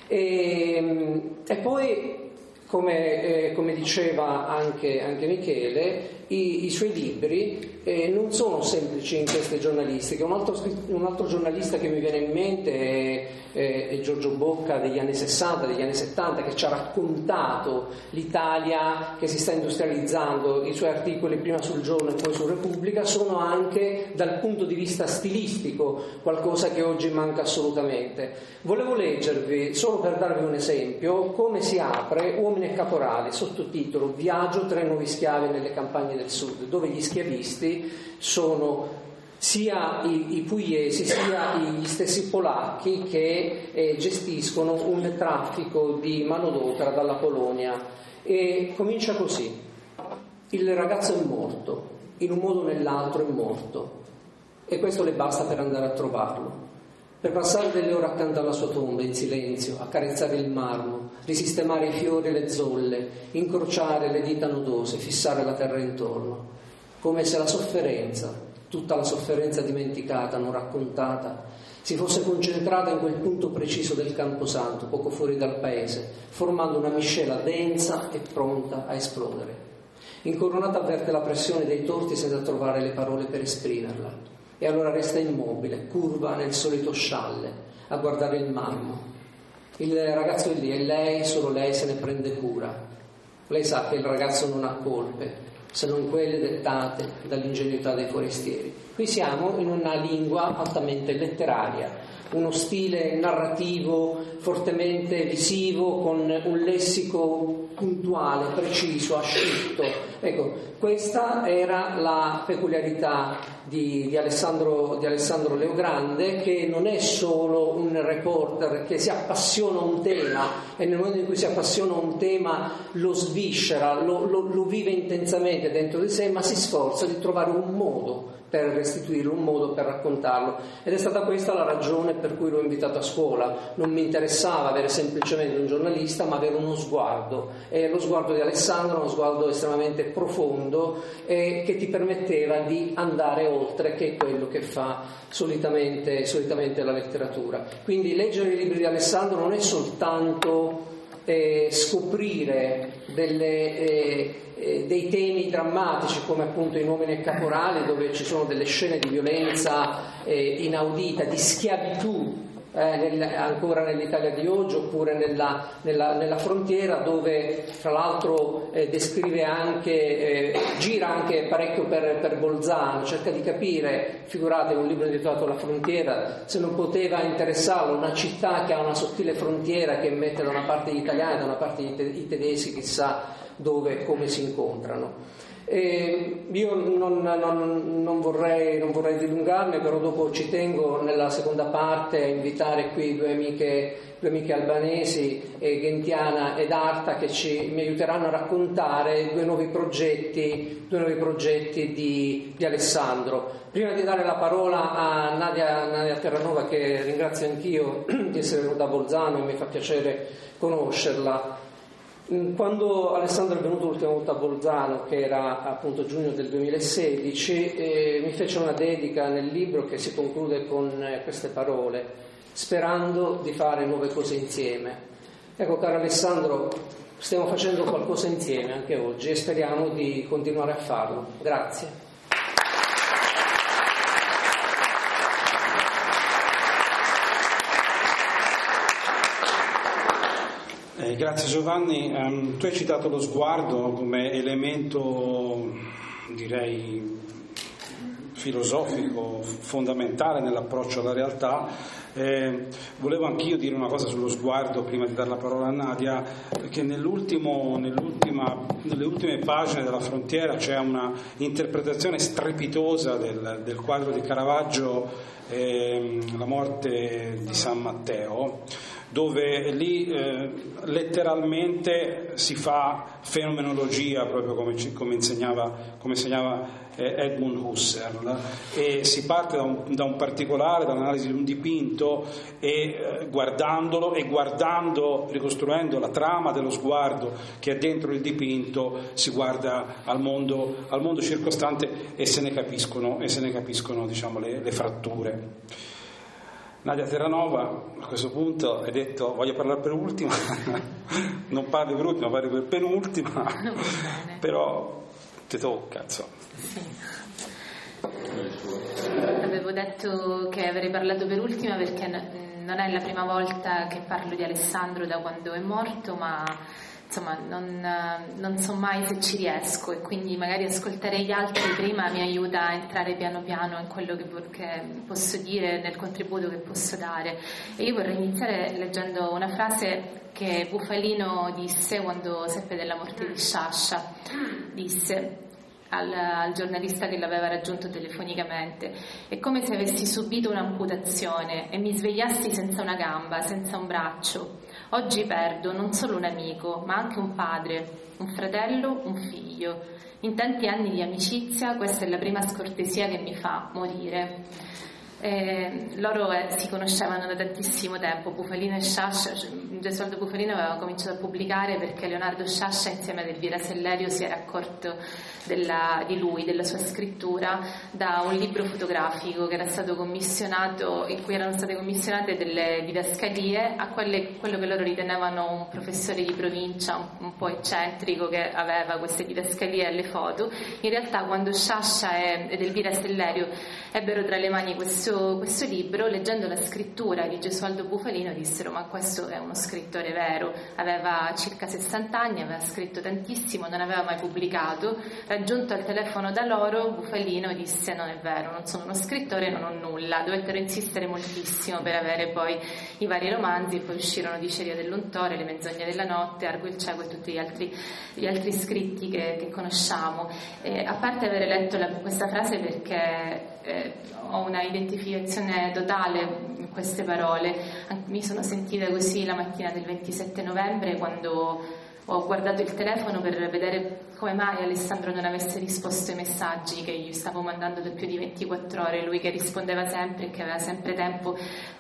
E, e poi, come, eh, come diceva anche, anche Michele, i, i suoi libri eh, non sono semplici inchieste giornalistiche. Un altro, un altro giornalista che mi viene in mente è, è, è Giorgio Bocca, degli anni sessanta, degli anni settanta, che ci ha raccontato l'Italia che si sta industrializzando. I suoi articoli, prima sul Giorno e poi su Repubblica, sono anche dal punto di vista stilistico qualcosa che oggi manca assolutamente. Volevo leggervi, solo per darvi un esempio, come si apre Uomini e Caporali, sottotitolo Viaggio tra i nuovi schiavi nelle campagne del sud, dove gli schiavisti sono sia i, i pugliesi sia gli stessi polacchi che eh, gestiscono un traffico di manodopera dalla Polonia. E comincia così: il ragazzo è morto, in un modo o nell'altro è morto, e questo le basta per andare a trovarlo, per passare delle ore accanto alla sua tomba in silenzio, accarezzare il marmo, risistemare i fiori e le zolle, incrociare le dita nodose, fissare la terra intorno, come se la sofferenza, tutta la sofferenza dimenticata, non raccontata, si fosse concentrata in quel punto preciso del Camposanto, poco fuori dal paese, formando una miscela densa e pronta a esplodere. Incoronata avverte la pressione dei torti senza trovare le parole per esprimerla, e allora resta immobile, curva nel solito scialle, a guardare il marmo. Il ragazzo è lì e lei, solo lei, se ne prende cura. Lei sa che il ragazzo non ha colpe, se non quelle dettate dall'ingenuità dei forestieri. Qui siamo in una lingua altamente letteraria, uno stile narrativo fortemente visivo, con un lessico puntuale, preciso, asciutto. Ecco, questa era la peculiarità di, di, Alessandro, di Alessandro Leogrande, che non è solo un reporter che si appassiona a un tema e nel momento in cui si appassiona a un tema lo sviscera, lo, lo, lo vive intensamente dentro di sé, ma si sforza di trovare un modo per restituirlo, un modo per raccontarlo, ed è stata questa la ragione per cui l'ho invitato a scuola. Non mi interessava avere semplicemente un giornalista, ma avere uno sguardo, e lo sguardo di Alessandro, uno sguardo estremamente profondo e che ti permetteva di andare oltre, che è quello che fa solitamente, solitamente la letteratura. Quindi leggere i libri di Alessandro non è soltanto eh, scoprire delle eh, dei temi drammatici, come appunto In uomini e caporali, dove ci sono delle scene di violenza eh, inaudita, di schiavitù eh, nel, ancora nell'Italia di oggi, oppure nella, nella, nella frontiera, dove tra l'altro eh, descrive anche, eh, gira anche parecchio per, per Bolzano, cerca di capire, figurate, un libro intitolato La frontiera, se non poteva interessarlo una città che ha una sottile frontiera che mette da una parte gli italiani e da una parte i, te- i tedeschi, chissà dove, come si incontrano. E io non, non, non, vorrei, non vorrei dilungarmi, però dopo ci tengo nella seconda parte a invitare qui due amiche, due amiche albanesi, eh, Gentiana ed Arta, che ci, mi aiuteranno a raccontare due nuovi progetti, due nuovi progetti di, di Alessandro. Prima di dare la parola a Nadia, Nadia Terranova, che ringrazio anch'io di essere venuta a Bolzano e mi fa piacere conoscerla. Quando Alessandro è venuto l'ultima volta a Bolzano, che era appunto giugno del duemilasedici, eh, mi fece una dedica nel libro che si conclude con eh, queste parole: sperando di fare nuove cose insieme. Ecco, caro Alessandro, stiamo facendo qualcosa insieme anche oggi e speriamo di continuare a farlo. Grazie. Eh, grazie Giovanni. Um, tu hai citato lo sguardo come elemento, direi, filosofico fondamentale nell'approccio alla realtà. Eh, volevo anch'io dire una cosa sullo sguardo prima di dare la parola a Nadia, perché nell'ultimo, nell'ultima, nelle ultime pagine della Frontiera c'è una interpretazione strepitosa del, del quadro di Caravaggio, eh, La morte di San Matteo, dove lì eh, letteralmente si fa fenomenologia, proprio come, come insegnava, come insegnava eh, Edmund Husserl, e si parte da un, da un particolare, dall'analisi di un dipinto, e eh, guardandolo e guardando, ricostruendo la trama dello sguardo che è dentro il dipinto, si guarda al mondo, al mondo circostante e se ne capiscono, e se ne capiscono diciamo, le, le fratture. Nadia Terranova, a questo punto hai detto voglio parlare per ultima, non parli per ultima, parli per penultima, però ti tocca, insomma. Sì. Avevo detto che avrei parlato per ultima perché non è la prima volta che parlo di Alessandro da quando è morto, ma insomma non, non so mai se ci riesco, e quindi magari ascoltare gli altri prima mi aiuta a entrare piano piano in quello che, che posso dire, nel contributo che posso dare. E io vorrei iniziare leggendo una frase che Bufalino disse quando seppe della morte di Sciascia. Disse al, al giornalista che l'aveva raggiunto telefonicamente: è come se avessi subito un'amputazione e mi svegliassi senza una gamba, senza un braccio. Oggi perdo non solo un amico, ma anche un padre, un fratello, un figlio. In tanti anni di amicizia questa è la prima scortesia che mi fa morire. Eh, loro eh, si conoscevano da tantissimo tempo, Bufalino e Sciascia. Gesualdo Bufalino aveva cominciato a pubblicare perché Leonardo Sciascia insieme ad Elvira Sellerio si era accorto della, di lui, della sua scrittura, da un libro fotografico che era stato commissionato, in cui erano state commissionate delle didascalie a quelle, quello che loro ritenevano un professore di provincia un, un po' eccentrico che aveva queste didascalie alle foto. In realtà quando Sciascia ed Elvira Sellerio ebbero tra le mani questo questo, questo libro, leggendo la scrittura di Gesualdo Bufalino, dissero: ma questo è uno scrittore vero. Aveva circa sessanta anni, aveva scritto tantissimo, non aveva mai pubblicato. Raggiunto al telefono da loro, Bufalino disse: non è vero, non sono uno scrittore, non ho nulla. Dovettero insistere moltissimo per avere poi i vari romanzi, e poi uscirono Diceria dell'untore, Le menzogne della notte, Argo il cieco e tutti gli altri, gli altri scritti che, che conosciamo. Eh, a parte avere letto la, questa frase perché eh, ho una identificazione totale in queste parole, mi sono sentita così la mattina del ventisette novembre, quando ho guardato il telefono per vedere come mai Alessandro non avesse risposto ai messaggi che gli stavo mandando da più di ventiquattro ore, lui che rispondeva sempre e che aveva sempre tempo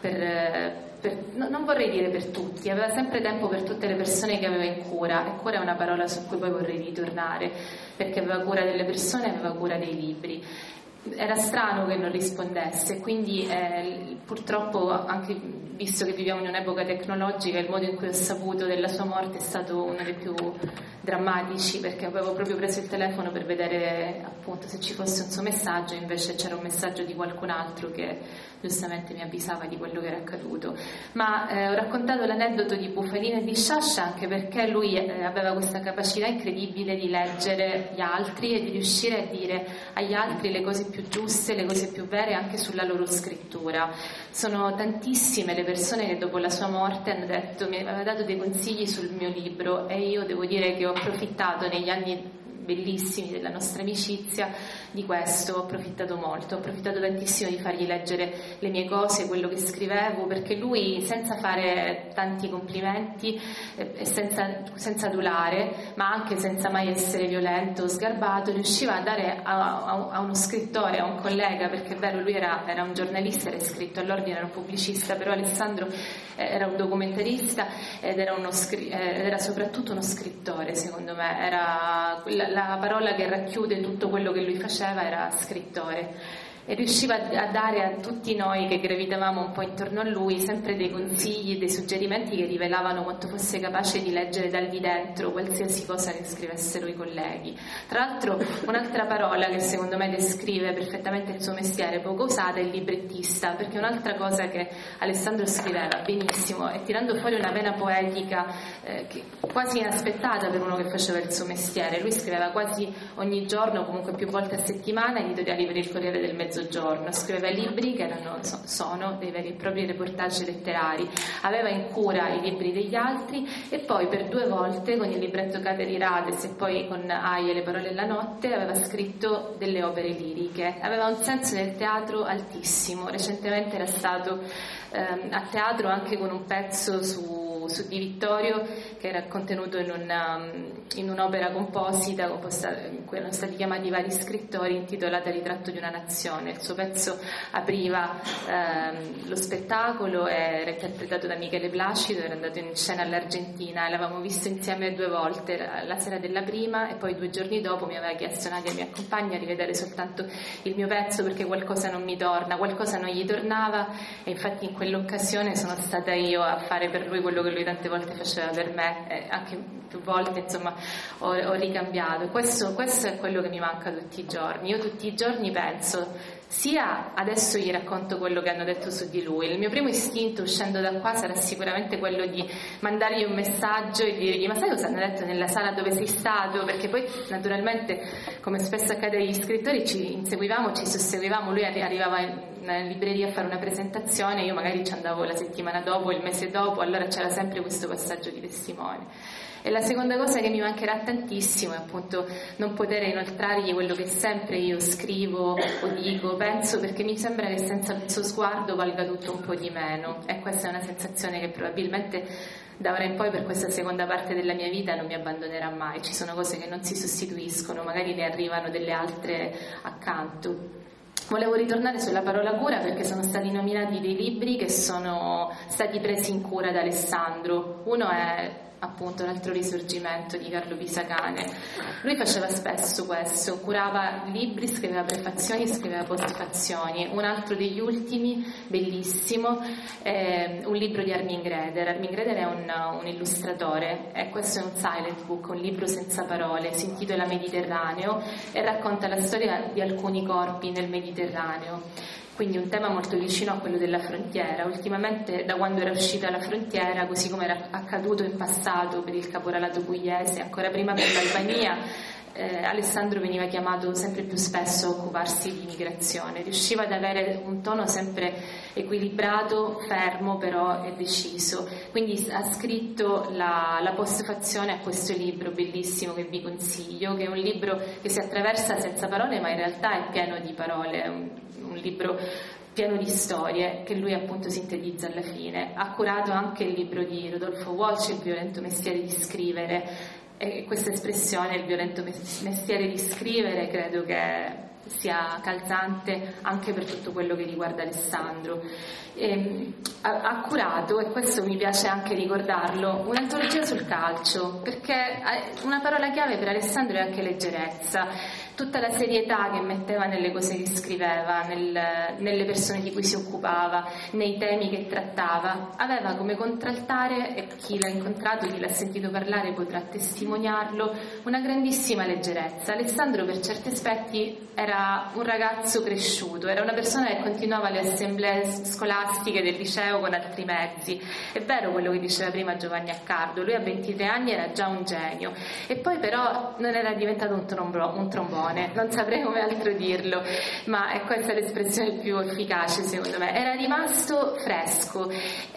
per, per no, non vorrei dire per tutti, aveva sempre tempo per tutte le persone che aveva in cura, e cura è una parola su cui poi vorrei ritornare, perché aveva cura delle persone e aveva cura dei libri. Era strano che non rispondesse, quindi eh, purtroppo, anche visto che viviamo in un'epoca tecnologica, il modo in cui ho saputo della sua morte è stato uno dei più drammatici, perché avevo proprio preso il telefono per vedere appunto se ci fosse un suo messaggio, invece c'era un messaggio di qualcun altro che giustamente mi avvisava di quello che era accaduto. Ma eh, ho raccontato l'aneddoto di Bufalino e di Sciascia anche perché lui eh, aveva questa capacità incredibile di leggere gli altri e di riuscire a dire agli altri le cose più giuste, le cose più vere anche sulla loro scrittura. Sono tantissime le persone che dopo la sua morte hanno detto, mi aveva dato dei consigli sul mio libro, e io devo dire che ho approfittato negli anni bellissimi della nostra amicizia di questo, ho approfittato molto, ho approfittato tantissimo di fargli leggere le mie cose, quello che scrivevo, perché lui, senza fare tanti complimenti e senza, senza adulare, ma anche senza mai essere violento o sgarbato, riusciva a dare a, a, a uno scrittore, a un collega, perché è vero, lui era, era un giornalista, era iscritto all'ordine, era un pubblicista, però Alessandro era un documentarista ed era, uno, ed era soprattutto uno scrittore, secondo me. Era la, la parola che racchiude tutto quello che lui faceva era scrittore, e riusciva a dare a tutti noi che gravitavamo un po' intorno a lui sempre dei consigli, dei suggerimenti che rivelavano quanto fosse capace di leggere dal di dentro qualsiasi cosa che scrivessero i colleghi. Tra l'altro, un'altra parola che secondo me descrive perfettamente il suo mestiere, poco usata, è il librettista, perché un'altra cosa che Alessandro scriveva benissimo, e tirando fuori una vena poetica eh, che, quasi inaspettata per uno che faceva il suo mestiere. Lui scriveva quasi ogni giorno, comunque più volte a settimana, editoriali per il Corriere del Mezzogiorno. Scriveva libri che erano, sono dei veri e propri reportage letterari, aveva in cura i libri degli altri, e poi per due volte con il libretto Cateri Rades e poi con Aie, Le parole della notte, aveva scritto delle opere liriche. Aveva un senso del teatro altissimo. Recentemente era stato ehm, a teatro anche con un pezzo su su Di Vittorio, che era contenuto in, una, in un'opera composita composta, in cui erano stati chiamati vari scrittori, intitolata Ritratto di una nazione. Il suo pezzo apriva ehm, lo spettacolo, era interpretato da Michele Placido, era andato in scena all'Argentina e l'avevamo visto insieme due volte, la sera della prima, e poi due giorni dopo mi aveva chiesto: Nadia, mi accompagna a rivedere soltanto il mio pezzo perché qualcosa non mi torna, qualcosa non gli tornava, e infatti in quell'occasione sono stata io a fare per lui quello che lui tante volte faceva per me, e anche più volte insomma ho, ho ricambiato. Questo, questo è quello che mi manca tutti i giorni. Io tutti i giorni penso, sia adesso gli racconto quello che hanno detto su di lui, il mio primo istinto uscendo da qua sarà sicuramente quello di mandargli un messaggio e dirgli: ma sai cosa hanno detto nella sala dove sei stato? Perché poi naturalmente, come spesso accade agli scrittori, ci inseguivamo, ci susseguivamo. Lui arrivava in libreria a fare una presentazione, io magari ci andavo la settimana dopo, il mese dopo, allora c'era sempre questo passaggio di testimone. E la seconda cosa che mi mancherà tantissimo è appunto non poter inoltrargli quello che sempre io scrivo o dico, penso, perché mi sembra che senza il suo sguardo valga tutto un po' di meno, e questa è una sensazione che probabilmente da ora in poi, per questa seconda parte della mia vita, non mi abbandonerà mai. Ci sono cose che non si sostituiscono, magari ne arrivano delle altre accanto. Volevo ritornare sulla parola cura perché sono stati nominati dei libri che sono stati presi in cura da Alessandro. Uno è appunto L'altro risorgimento di Carlo Pisacane. Lui faceva spesso questo, curava libri, scriveva prefazioni, scriveva postfazioni. Un altro degli ultimi, bellissimo, è un libro di Armin Greder. Armin Greder è un, un illustratore, e questo è un silent book, un libro senza parole, si intitola Mediterraneo e racconta la storia di alcuni corpi nel Mediterraneo. quindi un tema molto vicino a quello della frontiera. Ultimamente, da quando era uscita la frontiera, così come era accaduto in passato per il caporalato pugliese, ancora prima per l'Albania, Eh, Alessandro veniva chiamato sempre più spesso a occuparsi di immigrazione. Riusciva ad avere un tono sempre equilibrato, fermo però e deciso. Quindi ha scritto la, la postfazione a questo libro bellissimo che vi consiglio, che è un libro che si attraversa senza parole, ma in realtà è pieno di parole, è un, un libro pieno di storie che lui appunto sintetizza alla fine. Ha curato anche il libro di Rodolfo Walsh, Il violento mestiere di scrivere. E questa espressione, il violento mestiere di scrivere, credo che sia calzante anche per tutto quello che riguarda Alessandro. E, ha, ha curato, e questo mi piace anche ricordarlo, un'antologia sul calcio, perché una parola chiave per Alessandro è anche leggerezza. Tutta la serietà che metteva nelle cose che scriveva, nel, nelle persone di cui si occupava, nei temi che trattava, aveva come contraltare, e chi l'ha incontrato, chi l'ha sentito parlare potrà testimoniarlo, una grandissima leggerezza. Alessandro per certi aspetti era un ragazzo cresciuto, era una persona che continuava le assemblee scolastiche del liceo con altri mezzi. È vero quello che diceva prima Giovanni Accardo, lui a ventitré anni era già un genio, e poi però non era diventato un, trombo, un trombone, non saprei come altro dirlo, ma è questa l'espressione più efficace secondo me. Era rimasto fresco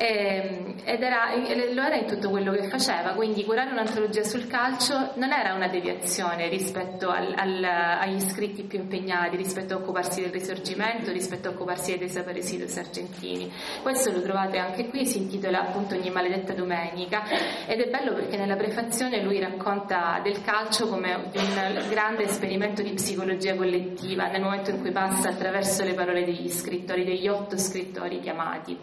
e, ed era, lo era in tutto quello che faceva, quindi curare un'antologia sul calcio non era una deviazione rispetto al, al, agli scritti più impegnati, rispetto a occuparsi del Risorgimento, rispetto a occuparsi dei desaparecidos argentini. Questo lo trovate anche qui, si intitola appunto Ogni maledetta domenica, ed è bello perché nella prefazione lui racconta del calcio come di un grande esperimento di psicologia collettiva nel momento in cui passa attraverso le parole degli scrittori, degli otto scrittori chiamati.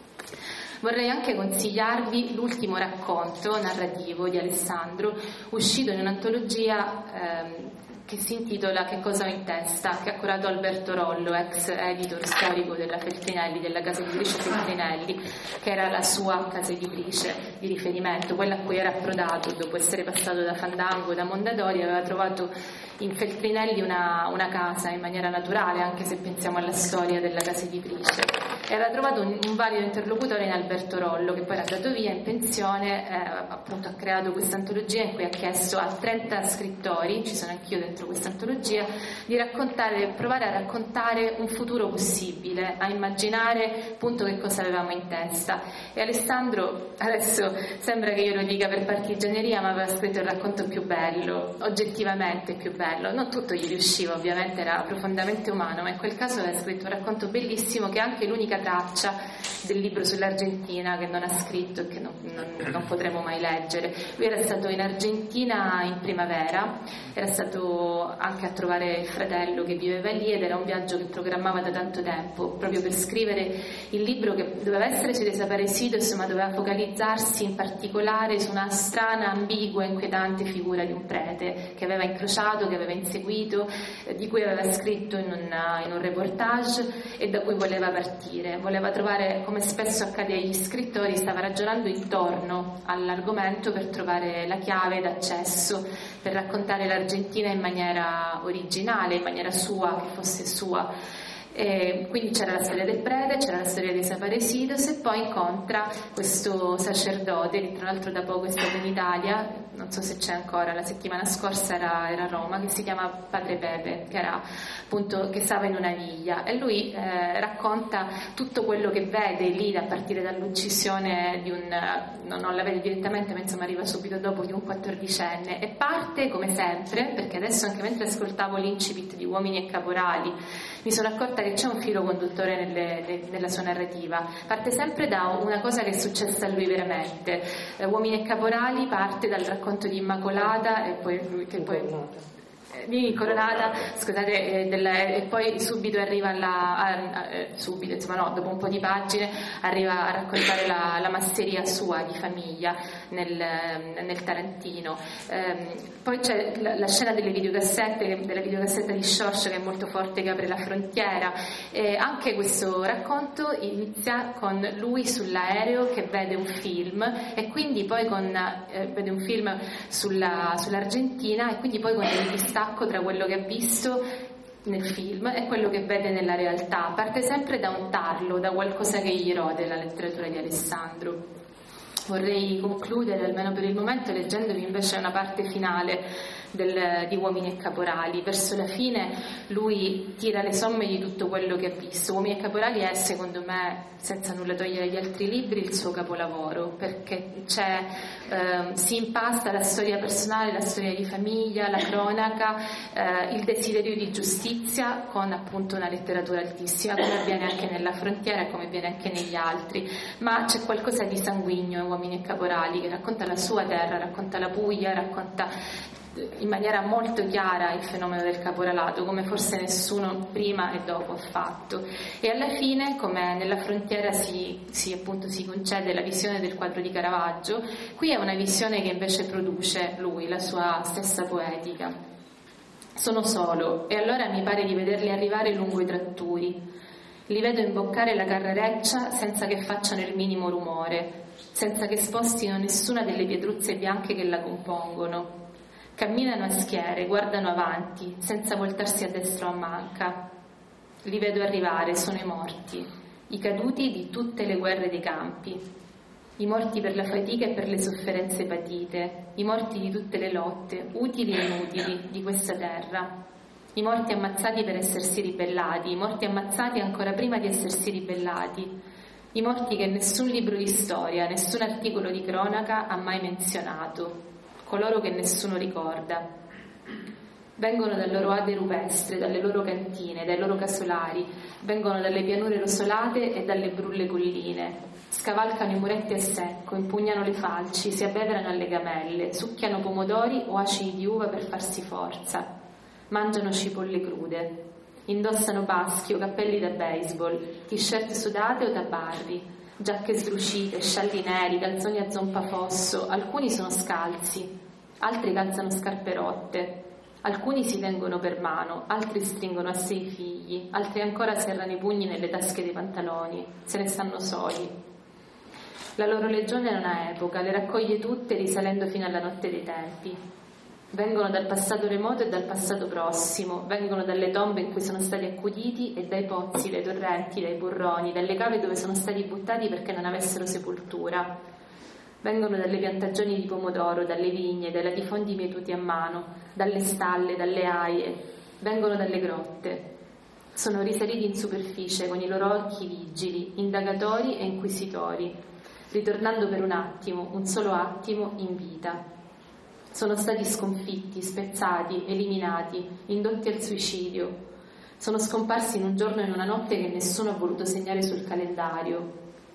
Vorrei anche consigliarvi l'ultimo racconto narrativo di Alessandro, uscito in un'antologia ehm, che si intitola Che cosa ho in testa, che ha curato Alberto Rollo, ex editor storico della Feltrinelli, della casa editrice Feltrinelli, che era la sua casa editrice di riferimento, quella a cui era approdato dopo essere passato da Fandango, da Mondadori. Aveva trovato in Feltrinelli una, una casa in maniera naturale, anche se pensiamo alla storia della casa editrice, e aveva trovato un, un valido interlocutore in Alberto Rollo, che poi era andato via in pensione, eh, appunto ha creato questa antologia in cui ha chiesto a trenta scrittori, ci sono anch'io dentro questa antologia, di raccontare, provare a raccontare un futuro possibile, a immaginare appunto che cosa avevamo in testa. E Alessandro, adesso sembra che io lo dica per partigianeria, ma aveva scritto il racconto più bello, oggettivamente più bello. Non tutto gli riusciva, ovviamente era profondamente umano, ma in quel caso aveva scritto un racconto bellissimo che è anche l'unica traccia del libro sull'Argentina che non ha scritto e che non, non, non potremo mai leggere. Lui era stato in Argentina in primavera, era stato anche a trovare il fratello che viveva lì, ed era un viaggio che programmava da tanto tempo proprio per scrivere il libro che doveva essere sui desaparecidos, ma doveva focalizzarsi in particolare su una strana, ambigua, inquietante figura di un prete che aveva incrociato, che aveva inseguito, eh, di cui aveva scritto in, una, in un reportage e da cui voleva partire. Voleva trovare, come spesso accade agli scrittori, stava ragionando intorno all'argomento per trovare la chiave d'accesso, per raccontare l'Argentina in maniera originale, in maniera sua, che fosse sua. E quindi c'era la storia del prete, c'era la storia dei desaparecidos, e poi incontra questo sacerdote che tra l'altro da poco è stato in Italia, non so se c'è ancora, la settimana scorsa era, era a Roma, che si chiama Padre Pepe, che era appunto, che stava in una viglia, e lui eh, racconta tutto quello che vede lì, a partire dall'uccisione di un, no, non la vede direttamente, ma insomma arriva subito dopo, di un quattordicenne, e parte come sempre, perché adesso anche mentre ascoltavo l'incipit di Uomini e Caporali mi sono accorta che c'è un filo conduttore nelle, le, nella sua narrativa. Parte sempre da una cosa che è successa a lui veramente. eh, Uomini e Caporali parte dal racconto di Immacolata e poi, che poi di Coronata, scusate, eh, della, e poi subito arriva alla, a, a, subito, insomma no, dopo un po' di pagine arriva a raccontare la, la masseria sua di famiglia nel, nel Tarantino. Eh, poi c'è la, la scena delle videocassette, della videocassetta di Schorsch, che è molto forte, che apre la frontiera. E anche questo racconto inizia con lui sull'aereo che vede un film, e quindi poi con eh, vede un film sulla, sull'Argentina, e quindi poi con il distacco tra quello che ha visto nel film e quello che vede nella realtà. Parte sempre da un tarlo, da qualcosa che gli rode la letteratura di Alessandro. Vorrei concludere, almeno per il momento, leggendovi invece una parte finale del, di Uomini e Caporali. Verso la fine lui tira le somme di tutto quello che ha visto. Uomini e Caporali è, secondo me, senza nulla togliere agli altri libri, il suo capolavoro, perché c'è, eh, si impasta la storia personale, la storia di famiglia, la cronaca, eh, il desiderio di giustizia con appunto una letteratura altissima, come avviene anche nella Frontiera e come avviene anche negli altri. Ma c'è qualcosa di sanguigno in Uomini e Caporali, che racconta la sua terra, racconta la Puglia, racconta in maniera molto chiara il fenomeno del caporalato, come forse nessuno prima e dopo ha fatto. E alla fine, come nella Frontiera si, si, appunto, si concede la visione del quadro di Caravaggio, qui è una visione che invece produce lui, la sua stessa poetica. Sono solo, e allora mi pare di vederli arrivare lungo i tratturi. Li vedo imboccare la carrereccia senza che facciano il minimo rumore, senza che spostino nessuna delle pietruzze bianche che la compongono. Camminano a schiere, guardano avanti, senza voltarsi a destra o a manca. Li vedo arrivare, sono i morti, i caduti di tutte le guerre dei campi, i morti per la fatica e per le sofferenze patite, i morti di tutte le lotte, utili e inutili, di questa terra. I morti ammazzati per essersi ribellati, i morti ammazzati ancora prima di essersi ribellati, i morti che nessun libro di storia, nessun articolo di cronaca ha mai menzionato, coloro che nessuno ricorda. Vengono dal loro ade rupestre, dalle loro cantine, dai loro casolari, vengono dalle pianure rosolate e dalle brulle colline, scavalcano i muretti a secco, impugnano le falci, si abbeverano alle gamelle, succhiano pomodori o acidi di uva per farsi forza. Mangiano cipolle crude, indossano baschi o cappelli da baseball, t-shirt sudate o tabarri, giacche sdrucite, scialli neri, calzoni a zompa fosso, alcuni sono scalzi, altri calzano scarpe rotte, alcuni si tengono per mano, altri stringono a sé i figli, altri ancora serrano i pugni nelle tasche dei pantaloni, se ne stanno soli. La loro legione non ha epoca, le raccoglie tutte risalendo fino alla notte dei tempi. Vengono dal passato remoto e dal passato prossimo, vengono dalle tombe in cui sono stati accuditi e dai pozzi, dai torrenti, dai burroni, dalle cave dove sono stati buttati perché non avessero sepoltura. Vengono dalle piantagioni di pomodoro, dalle vigne, dai latifondi mietuti a mano, dalle stalle, dalle aie, vengono dalle grotte. Sono risaliti in superficie con i loro occhi vigili, indagatori e inquisitori, ritornando per un attimo, un solo attimo, in vita. Sono stati sconfitti, spezzati, eliminati, indotti al suicidio. Sono scomparsi in un giorno e in una notte che nessuno ha voluto segnare sul calendario.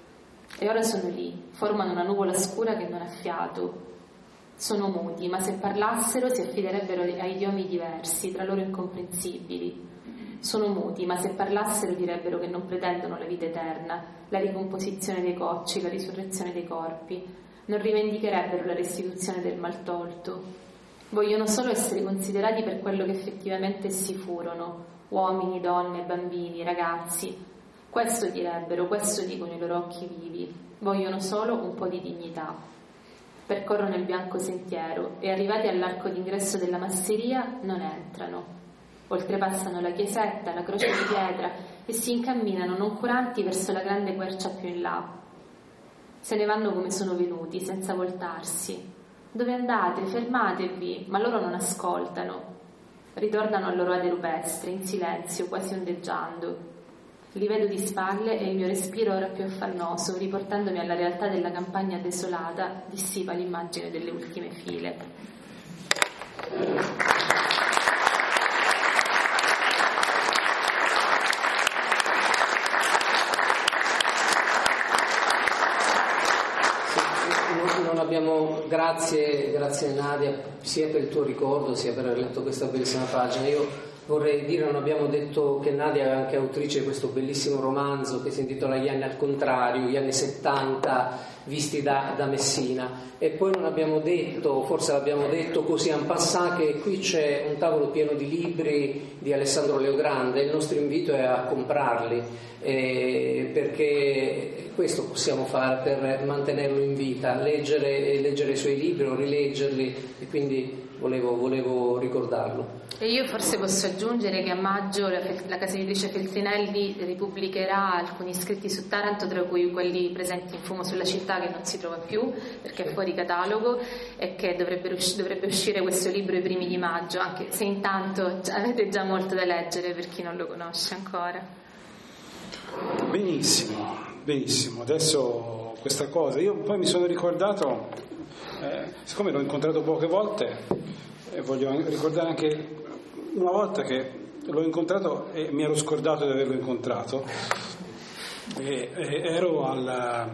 E ora sono lì, formano una nuvola scura che non ha fiato. Sono muti, ma se parlassero si affiderebbero a idiomi diversi, tra loro incomprensibili. Sono muti, ma se parlassero direbbero che non pretendono la vita eterna, la ricomposizione dei cocci, la risurrezione dei corpi. Non rivendicherebbero la restituzione del mal tolto. Vogliono solo essere considerati per quello che effettivamente essi furono, uomini, donne, bambini, ragazzi. Questo direbbero, questo dicono i loro occhi vivi. Vogliono solo un po' di dignità. Percorrono il bianco sentiero e arrivati all'arco d'ingresso della masseria non entrano. Oltrepassano la chiesetta, la croce di pietra e si incamminano noncuranti verso la grande quercia più in là. Se ne vanno come sono venuti, senza voltarsi. Dove andate? Fermatevi, ma loro non ascoltano. Ritornano al loro ade rupestre, in silenzio, quasi ondeggiando. Li vedo di spalle e il mio respiro ora più affannoso, riportandomi alla realtà della campagna desolata, dissipa l'immagine delle ultime file. Abbiamo, grazie, grazie Nadia sia per il tuo ricordo sia per aver letto questa bellissima pagina. Io vorrei dire, non abbiamo detto che Nadia è anche autrice di questo bellissimo romanzo che si intitola Gli anni al contrario, gli anni settanta, visti da, da Messina. E poi non abbiamo detto, forse l'abbiamo detto così en passant, che qui c'è un tavolo pieno di libri di Alessandro Leogrande. Il nostro invito è a comprarli, eh, perché questo possiamo fare per mantenerlo in vita, leggere, leggere i suoi libri o rileggerli, e quindi volevo, volevo ricordarlo. E io forse posso aggiungere che a maggio la, la casa editrice Feltrinelli ripubblicherà alcuni scritti su Taranto, tra cui quelli presenti in Fumo sulla città, che non si trova più perché è fuori catalogo, e che dovrebbe, usci- dovrebbe uscire questo libro i primi di maggio, anche se intanto avete già molto da leggere per chi non lo conosce ancora. Benissimo, benissimo. Adesso questa cosa, io poi mi sono ricordato, eh, siccome l'ho incontrato poche volte, e voglio ricordare anche una volta che l'ho incontrato e mi ero scordato di averlo incontrato, e, e ero al,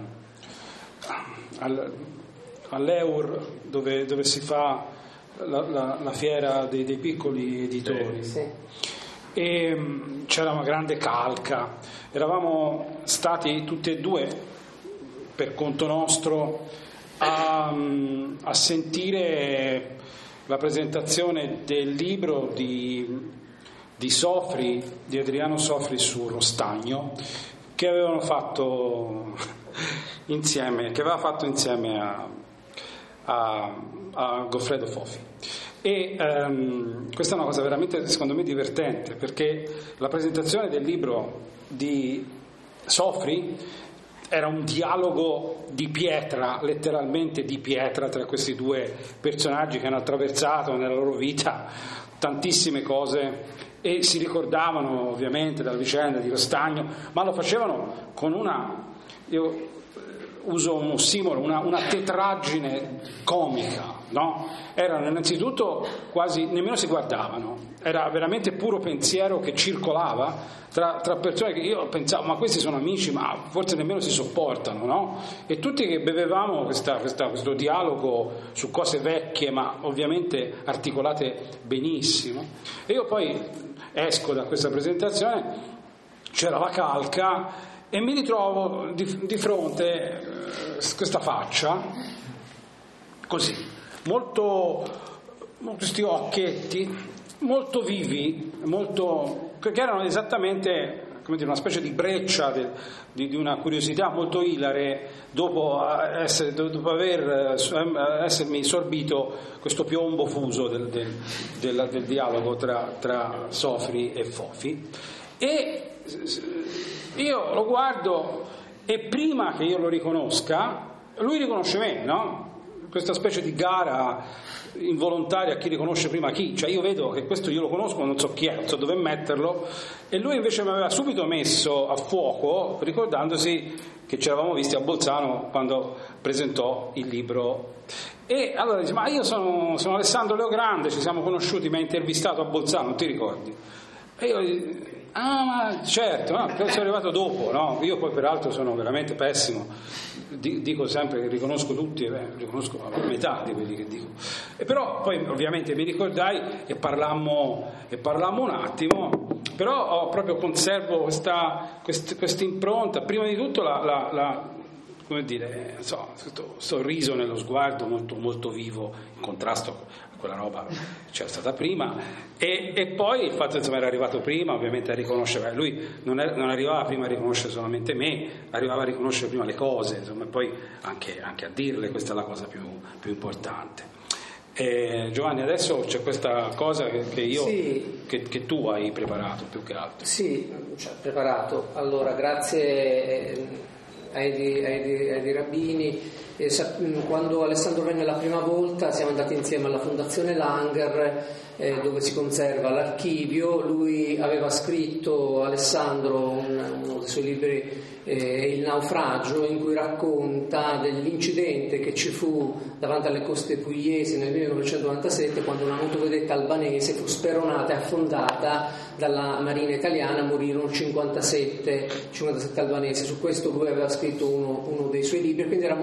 al, all'Eur dove, dove si fa la, la, la fiera dei, dei piccoli editori, Sì. e um, c'era una grande calca, eravamo stati tutti e due per conto nostro a, a sentire la presentazione del libro di, di Sofri, di Adriano Sofri su Rostagno, che avevano fatto insieme, che aveva fatto insieme a, a, a Goffredo Fofi. E um, questa è una cosa veramente, secondo me, divertente, perché la presentazione del libro di Sofri era un dialogo di pietra, letteralmente di pietra, tra questi due personaggi che hanno attraversato nella loro vita tantissime cose e si ricordavano ovviamente della vicenda di Rostagno, ma lo facevano con una, io uso un ossimoro, una, una tetraggine comica, no? Erano innanzitutto quasi, nemmeno si guardavano, era veramente puro pensiero che circolava tra, tra persone che io pensavo, ma questi sono amici, ma forse nemmeno si sopportano, no? E tutti che bevevamo questa, questa, questo dialogo su cose vecchie, ma ovviamente articolate benissimo. E io poi esco da questa presentazione, c'era la calca, e mi ritrovo di, di fronte eh, questa faccia così, molto, molto questi occhietti molto vivi, molto, che erano esattamente, come dire, una specie di breccia del, di, di una curiosità molto ilare dopo, essere, dopo aver essermi sorbito questo piombo fuso del, del, del, del dialogo tra, tra Sofri e Fofi. E io lo guardo e prima che io lo riconosca lui riconosce me, no? Questa specie di gara involontaria a chi riconosce prima chi, cioè io vedo che questo io lo conosco ma non so chi è, non so dove metterlo, e lui invece mi aveva subito messo a fuoco ricordandosi che ci eravamo visti a Bolzano quando presentò il libro. E allora dice, ma io sono, sono Alessandro Leogrande, ci siamo conosciuti, mi ha intervistato a Bolzano, non ti ricordi? E io ah, ma certo, no, sono arrivato dopo, no? Io poi peraltro sono veramente pessimo, dico sempre che riconosco tutti, eh, riconosco la metà di quelli che dico. E però poi ovviamente mi ricordai e parlammo, e parlammo un attimo, però ho proprio conservo questa questa impronta, prima di tutto la, la, la come dire, non so, questo sorriso nello sguardo molto, molto vivo, in contrasto a quella roba che c'era stata prima, e, e poi il fatto che era arrivato prima, ovviamente a riconoscere, lui non, è, non arrivava prima a riconoscere solamente me, arrivava a riconoscere prima le cose, insomma, e poi anche, anche a dirle, questa è la cosa più, più importante. Eh, Giovanni, adesso c'è questa cosa che, che io sì. che, che tu hai preparato più che altro. Sì, cioè, preparato. Allora, grazie Edi, Edi, Edi Rabini. Eh, quando Alessandro venne la prima volta siamo andati insieme alla Fondazione Langer, eh, dove si conserva l'archivio. Lui aveva scritto, Alessandro, un, uno dei suoi libri, eh, Il naufragio, in cui racconta dell'incidente che ci fu davanti alle coste pugliesi nel millenovecentonovantasette, quando una motovedetta albanese fu speronata e affondata dalla marina italiana, morirono cinquantasette, cinquantasette albanesi. Su questo lui aveva scritto uno, uno dei suoi libri, quindi era molto interessante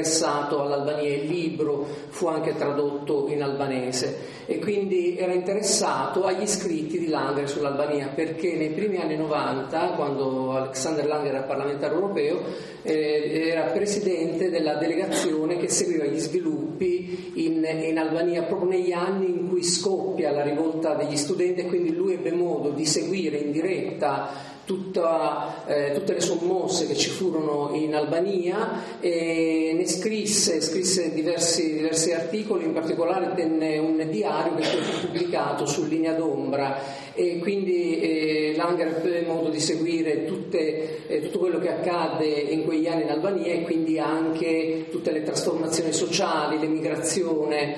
interessato all'Albania, il libro fu anche tradotto in albanese, e quindi era interessato agli scritti di Langer sull'Albania, perché nei primi anni novanta, quando Alexander Langer era parlamentare europeo, eh, era presidente della delegazione che seguiva gli sviluppi in, in Albania proprio negli anni in cui scoppia la rivolta degli studenti, e quindi lui ebbe modo di seguire in diretta Tutta, eh, tutte le sommosse che ci furono in Albania, e ne scrisse, scrisse diversi, diversi articoli, in particolare tenne un diario che fu pubblicato su Linea d'Ombra, e quindi eh, Langer ebbe modo di seguire tutte, eh, tutto quello che accadde in quegli anni in Albania, e quindi anche tutte le trasformazioni sociali, l'emigrazione,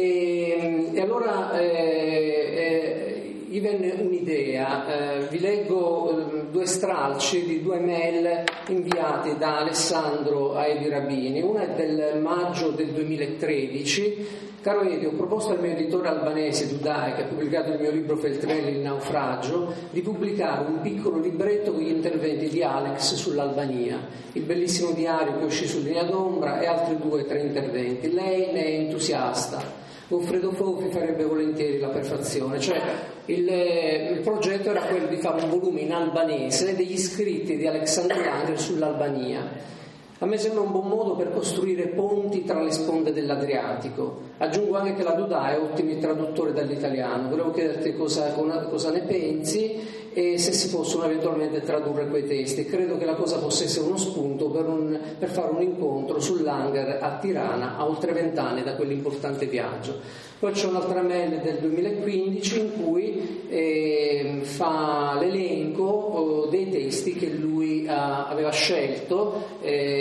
e, e allora eh, eh, gli venne un'idea. Eh, vi leggo eh, due stralci di due mail inviati da Alessandro a Edi Rabini. Una è del maggio del duemilatredici. Caro Edi, ho proposto al mio editore albanese Dudai, che ha pubblicato il mio libro Feltrinelli, Il naufragio, di pubblicare un piccolo libretto con gli interventi di Alex sull'Albania, il bellissimo diario che uscì su Linea d'Ombra, e altri due o tre interventi. Lei ne è entusiasta. Goffredo Fofi farebbe volentieri la prefazione, cioè il, il progetto era quello di fare un volume in albanese degli scritti di Alexander Langer sull'Albania. A me sembra un buon modo per costruire ponti tra le sponde dell'Adriatico. Aggiungo anche che la Dudà è ottimo traduttore dall'italiano. Volevo chiederti cosa, cosa ne pensi e se si possono eventualmente tradurre quei testi. Credo che la cosa possa essere uno spunto per, un, per fare un incontro sul Langer a Tirana a oltre vent'anni da quell'importante viaggio. Poi c'è un'altra mail del duemilaquindici in cui eh, fa l'elenco oh, dei testi che lui ah, aveva scelto.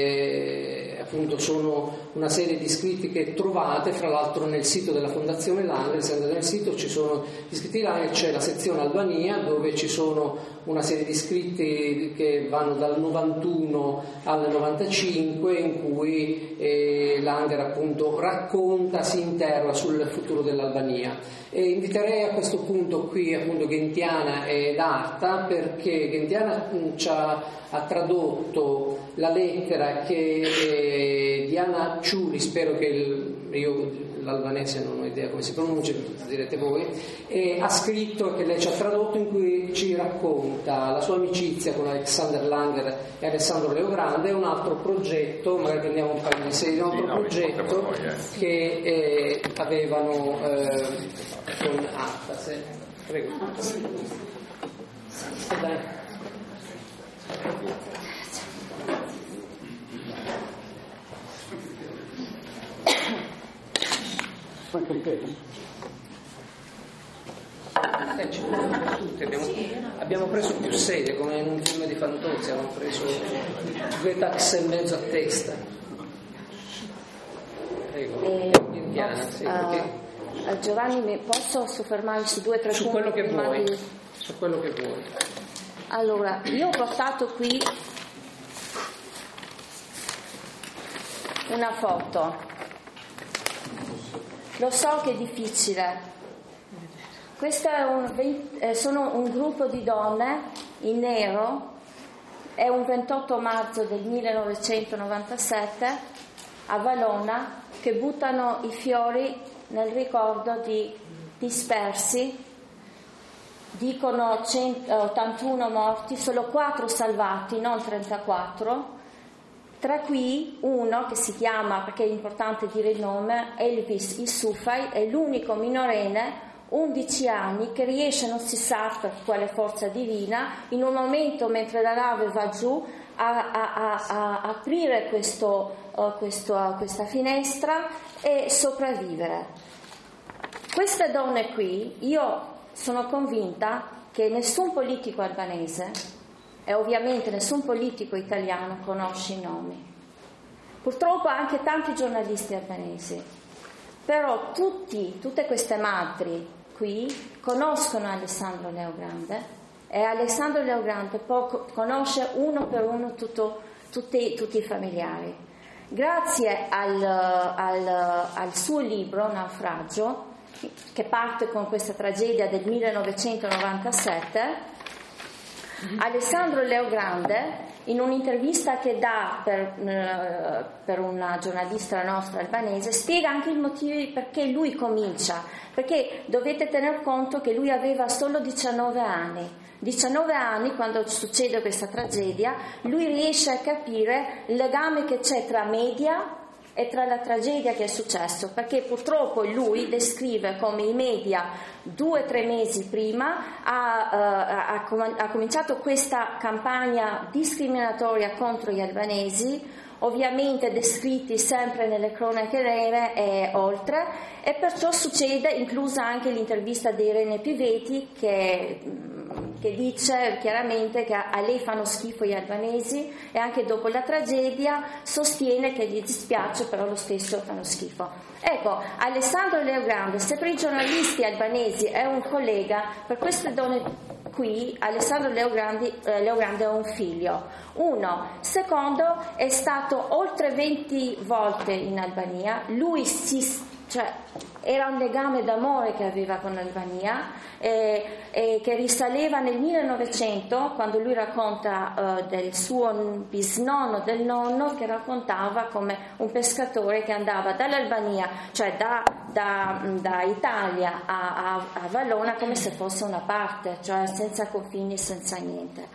Eh, appunto sono una serie di scritti che trovate fra l'altro nel sito della Fondazione Langer. Se andate nel sito ci sono gli scritti Langer, c'è la sezione Albania dove ci sono una serie di scritti che vanno dal novantuno al novantacinque, in cui eh, Langer appunto racconta, si interroga sul futuro dell'Albania. E inviterei a questo punto qui appunto Gentiana ed Arta, perché Gentiana ci ha, ha tradotto la lettera che eh, Diana Ciuri, spero che il, io l'albanese non ho idea come si pronuncia, direte voi, e ha scritto, che lei ci ha tradotto, in cui ci racconta la sua amicizia con Alexander Langer e Alessandro Leogrande, e un altro progetto, magari prendiamo un paio di serie, un altro sì, no, progetto voi, eh. che eh, avevano eh, con Arta. Se... Prego. Dai. Eh, ci tutti. Abbiamo, abbiamo preso più sedie, come in un film di Fantozzi, abbiamo preso due taxi e mezzo a testa. Prego, eh, Indiana, sì, uh, uh, Giovanni, mi posso soffermarmi su due o tre su punti? Quello che vuoi, di... su quello che vuoi. Allora, io ho portato qui una foto. Lo so che è difficile. Questo è un, eh, sono un gruppo di donne in nero. È un ventotto marzo del millenovecentonovantasette a Valona, che buttano i fiori nel ricordo di dispersi. Dicono centottantuno morti, solo quattro salvati, non trentaquattro. Tra cui uno che si chiama, perché è importante dire il nome, Elvis Isufai, è l'unico minorenne, undici anni, che riesce, non si sa per quale forza divina, in un momento mentre la nave va giù, a, a, a, a aprire questo, uh, questo, uh, questa finestra e sopravvivere. Queste donne qui, io sono convinta che nessun politico albanese e ovviamente nessun politico italiano conosce i nomi. Purtroppo anche tanti giornalisti albanesi. Però tutti, tutte queste madri qui conoscono Alessandro Leogrande, e Alessandro Leogrande conosce uno per uno tutto, tutti, tutti i familiari. Grazie al, al, al suo libro Naufragio, che parte con questa tragedia del millenovecentonovantasette, Mm-hmm. Alessandro Leogrande, in un'intervista che dà per, eh, per una giornalista nostra albanese, spiega anche il motivo perché lui comincia, perché dovete tener conto che lui aveva solo diciannove anni. diciannove anni, quando succede questa tragedia, lui riesce a capire il legame che c'è tra media e tra la tragedia che è successo, perché purtroppo lui descrive come i media due o tre mesi prima ha, uh, ha, com- ha cominciato questa campagna discriminatoria contro gli albanesi, ovviamente descritti sempre nelle cronache nere e oltre, e perciò succede, inclusa anche l'intervista di Irene Piveti che che dice chiaramente che a lei fanno schifo gli albanesi, e anche dopo la tragedia sostiene che gli dispiace, però lo stesso fanno schifo. Ecco, Alessandro Leogrande, se per i giornalisti albanesi è un collega, per queste donne qui Alessandro Leogrande, eh, Leogrande è un figlio. Uno. Secondo, è stato oltre venti volte in Albania, lui si cioè era un legame d'amore che aveva con l'Albania, eh, eh, che risaleva nel millenovecento, quando lui racconta eh, del suo bisnonno, del nonno, che raccontava come un pescatore che andava dall'Albania, cioè da, da, da Italia a, a, a Vallona, come se fosse una parte, cioè senza confini, senza niente.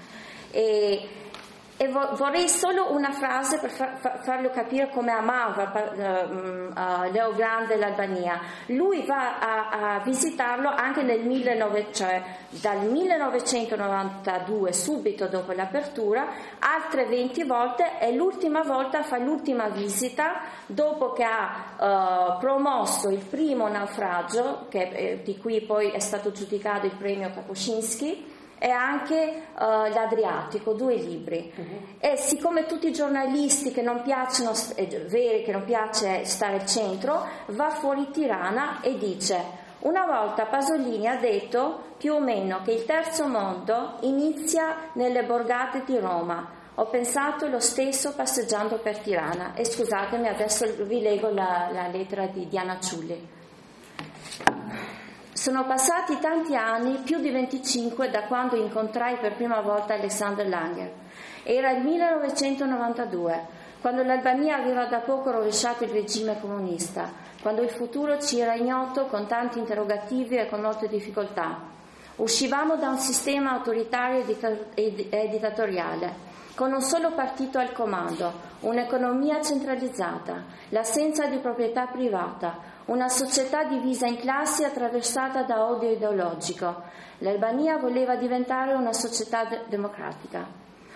E, E vorrei solo una frase per far, farlo capire come amava uh, uh, Leogrande l'Albania. Lui va a, a visitarlo anche nel millenovecento, cioè dal millenovecentonovantadue, subito dopo l'apertura, altre venti volte, e l'ultima volta fa l'ultima visita dopo che ha uh, promosso il primo naufragio, che, eh, di cui poi è stato giudicato il premio Kapuscinski, e anche uh, l'Adriatico, due libri. Uh-huh. E siccome tutti i giornalisti che non piacciono, eh, veri, che non piace stare al centro, va fuori Tirana e dice: una volta Pasolini ha detto più o meno che il terzo mondo inizia nelle borgate di Roma. Ho pensato lo stesso passeggiando per Tirana. E scusatemi, adesso vi leggo la, la lettera di Diana Ciulli. Sono passati tanti anni, più di venticinque, da quando incontrai per prima volta Alexander Langer. Era il millenovecentonovantadue, quando l'Albania aveva da poco rovesciato il regime comunista, quando il futuro ci era ignoto, con tanti interrogativi e con molte difficoltà. Uscivamo da un sistema autoritario e dittatoriale, con un solo partito al comando, un'economia centralizzata, l'assenza di proprietà privata, una società divisa in classi attraversata da odio ideologico. L'Albania voleva diventare una società de- democratica.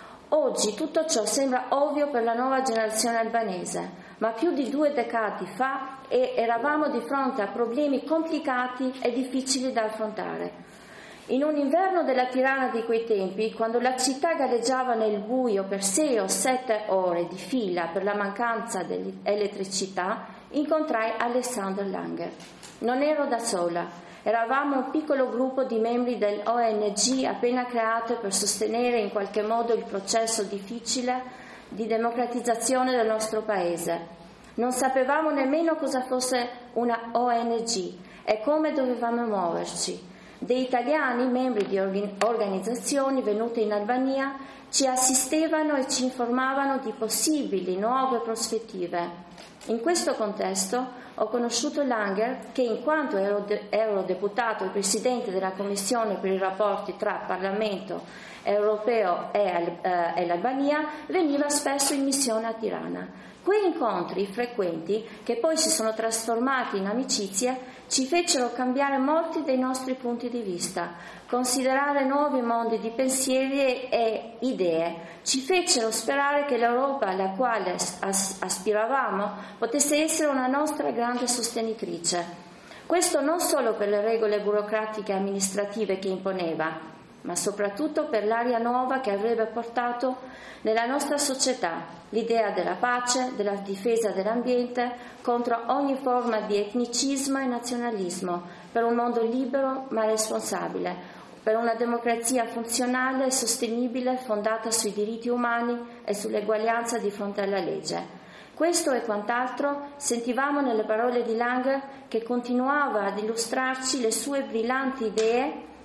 Oggi tutto ciò sembra ovvio per la nuova generazione albanese, ma più di due decadi fa e eravamo di fronte a problemi complicati e difficili da affrontare. In un inverno della Tirana di quei tempi, quando la città galleggiava nel buio per sei o sette ore di fila per la mancanza di elettricità, incontrai Alexander Langer. Non ero da sola, eravamo un piccolo gruppo di membri dell'O N G appena creato per sostenere in qualche modo il processo difficile di democratizzazione del nostro paese. Non sapevamo nemmeno cosa fosse una O N G e come dovevamo muoverci. Dei italiani, membri di organizzazioni venute in Albania, ci assistevano e ci informavano di possibili nuove prospettive. In questo contesto ho conosciuto Langer, che in quanto eurodeputato e presidente della Commissione per i rapporti tra Parlamento europeo e, eh, e l'Albania, veniva spesso in missione a Tirana. Quei incontri frequenti, che poi si sono trasformati in amicizie, ci fecero cambiare molti dei nostri punti di vista, considerare nuovi mondi di pensieri e idee, ci fecero sperare che l'Europa alla quale as- aspiravamo potesse essere una nostra grande sostenitrice. Questo non solo per le regole burocratiche e amministrative che imponeva, ma soprattutto per l'aria nuova che avrebbe portato nella nostra società, l'idea della pace, della difesa dell'ambiente contro ogni forma di etnicismo e nazionalismo, per un mondo libero ma responsabile, per una democrazia funzionale e sostenibile fondata sui diritti umani e sull'eguaglianza di fronte alla legge. Questo e quant'altro sentivamo nelle parole di Langer, che continuava ad illustrarci le sue brillanti idee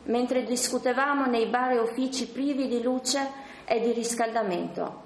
mentre discutevamo nei bar e uffici privi di luce e di riscaldamento.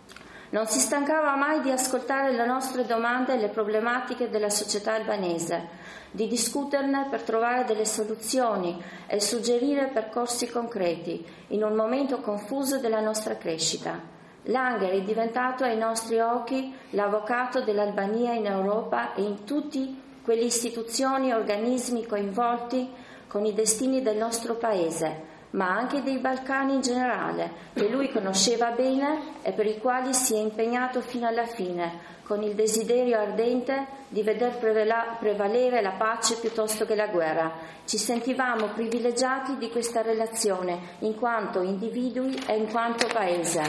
Non si stancava mai di ascoltare le nostre domande e le problematiche della società albanese, di discuterne per trovare delle soluzioni e suggerire percorsi concreti in un momento confuso della nostra crescita. Langer è diventato ai nostri occhi l'avvocato dell'Albania in Europa e in tutte quelle istituzioni e organismi coinvolti con i destini del nostro paese, ma anche dei Balcani in generale, che lui conosceva bene e per i quali si è impegnato fino alla fine, con il desiderio ardente di veder prevela- prevalere la pace piuttosto che la guerra. Ci sentivamo privilegiati di questa relazione in quanto individui e in quanto paese.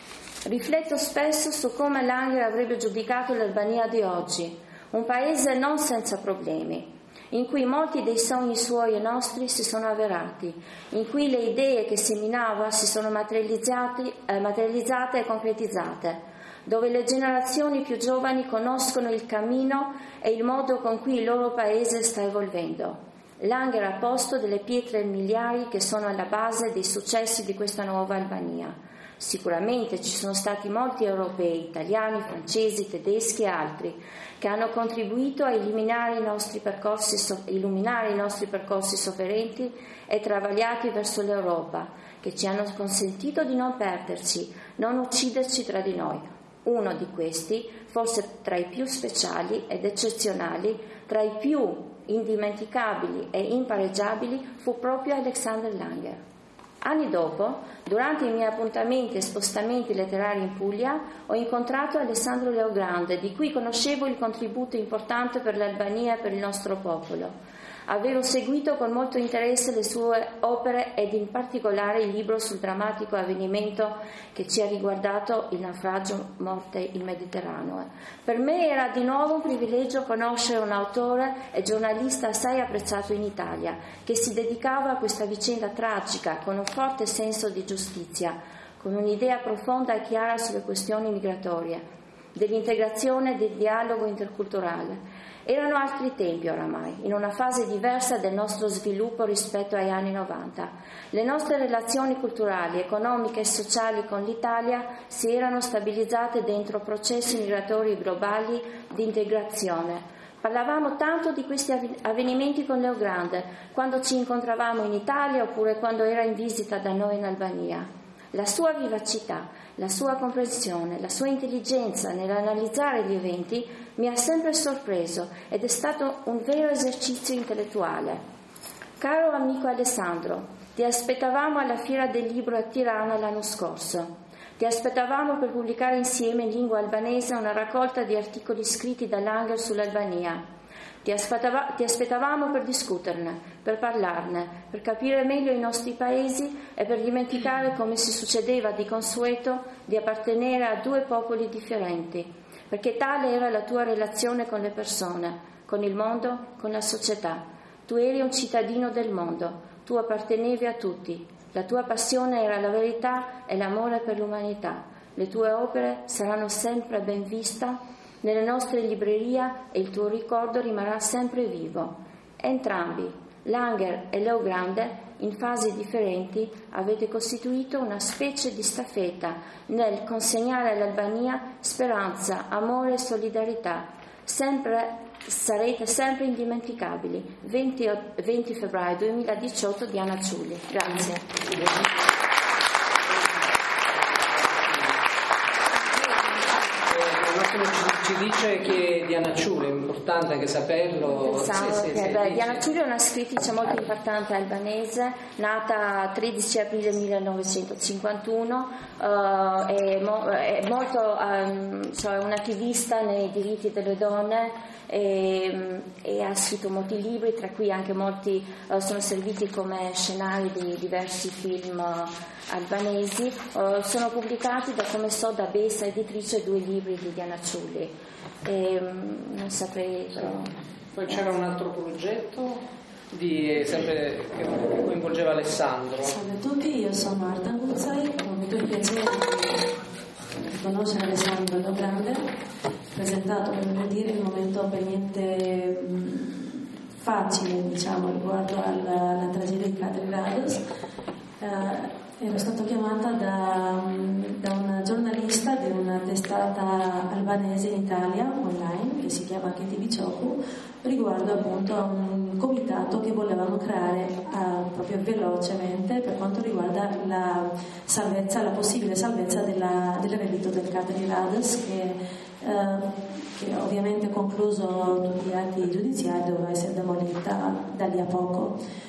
Rifletto spesso su come Langer avrebbe giudicato l'Albania di oggi, un paese non senza problemi, in cui molti dei sogni suoi e nostri si sono avverati, in cui le idee che seminava si sono materializzate, eh, materializzate e concretizzate, dove le generazioni più giovani conoscono il cammino e il modo con cui il loro paese sta evolvendo. Langer ha posto delle pietre miliari che sono alla base dei successi di questa nuova Albania. Sicuramente ci sono stati molti europei, italiani, francesi, tedeschi e altri, che hanno contribuito a eliminare i nostri percorsi, illuminare i nostri percorsi sofferenti e travagliati verso l'Europa, che ci hanno consentito di non perderci, non ucciderci tra di noi. Uno di questi, forse tra i più speciali ed eccezionali, tra i più indimenticabili e impareggiabili, fu proprio Alexander Langer. Anni dopo, durante i miei appuntamenti e spostamenti letterari in Puglia, ho incontrato Alessandro Leogrande, di cui conoscevo il contributo importante per l'Albania e per il nostro popolo. Avevo seguito con molto interesse le sue opere ed in particolare il libro sul drammatico avvenimento che ci ha riguardato, il naufragio morte in Mediterraneo. Per me era di nuovo un privilegio conoscere un autore e giornalista assai apprezzato in Italia, che si dedicava a questa vicenda tragica con un forte senso di giustizia, con un'idea profonda e chiara sulle questioni migratorie, dell'integrazione e del dialogo interculturale. Erano altri tempi oramai, in una fase diversa del nostro sviluppo rispetto agli anni novanta. Le nostre relazioni culturali, economiche e sociali con l'Italia si erano stabilizzate dentro processi migratori globali di integrazione. Parlavamo tanto di questi avvenimenti con Leogrande, quando ci incontravamo in Italia oppure quando era in visita da noi in Albania. La sua vivacità, la sua comprensione, la sua intelligenza nell'analizzare gli eventi mi ha sempre sorpreso ed è stato un vero esercizio intellettuale. Caro amico Alessandro, ti aspettavamo alla Fiera del Libro a Tirana l'anno scorso. Ti aspettavamo per pubblicare insieme in lingua albanese una raccolta di articoli scritti da Langer sull'Albania. Ti, aspettava, ti aspettavamo per discuterne, per parlarne, per capire meglio i nostri paesi e per dimenticare, come si succedeva di consueto, di appartenere a due popoli differenti, perché tale era la tua relazione con le persone, con il mondo, con la società. Tu eri un cittadino del mondo, tu appartenevi a tutti, la tua passione era la verità e l'amore per l'umanità. Le tue opere saranno sempre ben viste nelle nostre librerie e il tuo ricordo rimarrà sempre vivo. Entrambi, Langer e Leogrande, in fasi differenti, avete costituito una specie di staffetta nel consegnare all'Albania speranza, amore e solidarietà. Sempre, sarete sempre indimenticabili. venti febbraio duemiladiciotto, Diana Ciulli. Grazie. Ci dice che Diana Ciulli, è importante anche saperlo. Pensavo sì, che, sì, beh, sì, Diana sì. Ciulli è una scrittrice molto importante albanese, nata tredici aprile millenovecentocinquantuno, uh, è, mo- è molto um, cioè un'attivista nei diritti delle donne e, e ha scritto molti libri, tra cui anche molti uh, sono serviti come scenari di diversi film uh, albanesi. Uh, sono pubblicati, da come so, da Bessa Editrice, due libri di Diana Ciulli. E, um, non saprei però... Poi c'era un altro progetto di, sempre, che coinvolgeva Alessandro. Salve a tutti, io sono Marta Guzzai, ho avuto il piacere di conoscere Alessandro Leogrande, presentato per dire il momento per niente facile, diciamo, riguardo alla, alla tragedia di Kadri Rados. Eh, ero stata chiamata da, da una giornalista di una testata albanese in Italia, online, che si chiama Keti Bicioku, riguardo appunto a un comitato che volevano creare uh, proprio velocemente per quanto riguarda la salvezza, la possibile salvezza della, del relitto del Kadri Rados, che, uh, che ovviamente concluso tutti gli atti giudiziari doveva essere demolita da lì a poco.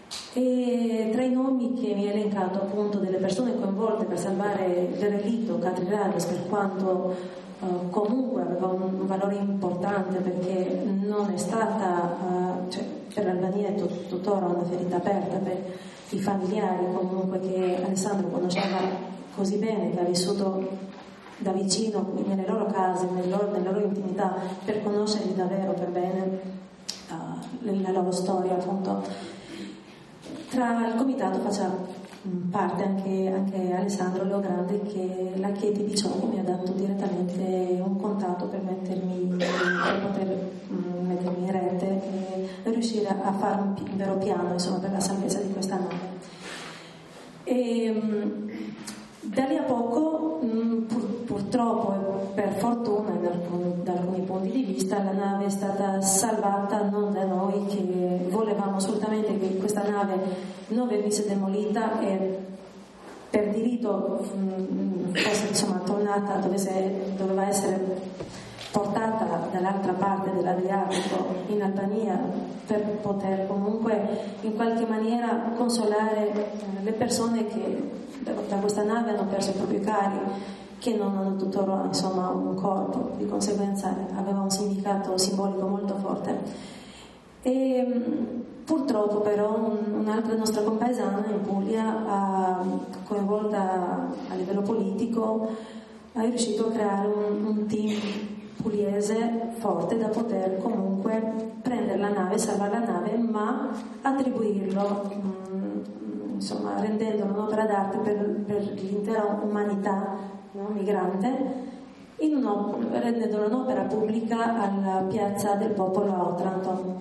E tra i nomi che mi ha elencato appunto delle persone coinvolte per salvare il relitto Kadri Rados, per quanto uh, comunque aveva un, un valore importante, perché non è stata uh, cioè, per l'Albania è tut- tuttora una ferita aperta per i familiari comunque che Alessandro conosceva così bene, che ha vissuto da vicino nelle loro case, nelle loro, nella loro intimità, per conoscerli davvero per bene, uh, la loro storia appunto. Tra il comitato faceva parte anche, anche Alessandro Leogrande, che la Keti Bicioku mi ha dato direttamente un contatto per mettermi, per poter um, mettermi in rete e riuscire a fare un, un vero piano, insomma, per la salvezza di questa nave. E, um, da lì a poco, um, pur, purtroppo e per fortuna da alcuni, da alcuni punti di vista, la nave è stata salvata non da noi, che volevamo assolutamente che questa nave non venisse demolita e per diritto um, fosse insomma tornata dove se, doveva essere portata dall'altra parte dell'Adriatico in Albania, per poter comunque in qualche maniera consolare eh, le persone che da, da questa nave hanno perso i propri cari, che non hanno tuttora insomma un corpo, di conseguenza aveva un significato simbolico molto forte. E purtroppo però un, un'altra nostra compaesana in Puglia, ha, coinvolta a livello politico, è riuscito a creare un, un team pugliese forte da poter comunque prendere la nave, salvare la nave, ma attribuirlo mh, insomma rendendolo un'opera d'arte per, per l'intera umanità, no, migrante, in un'opera, rendendolo un'opera pubblica alla piazza del popolo a Otranto.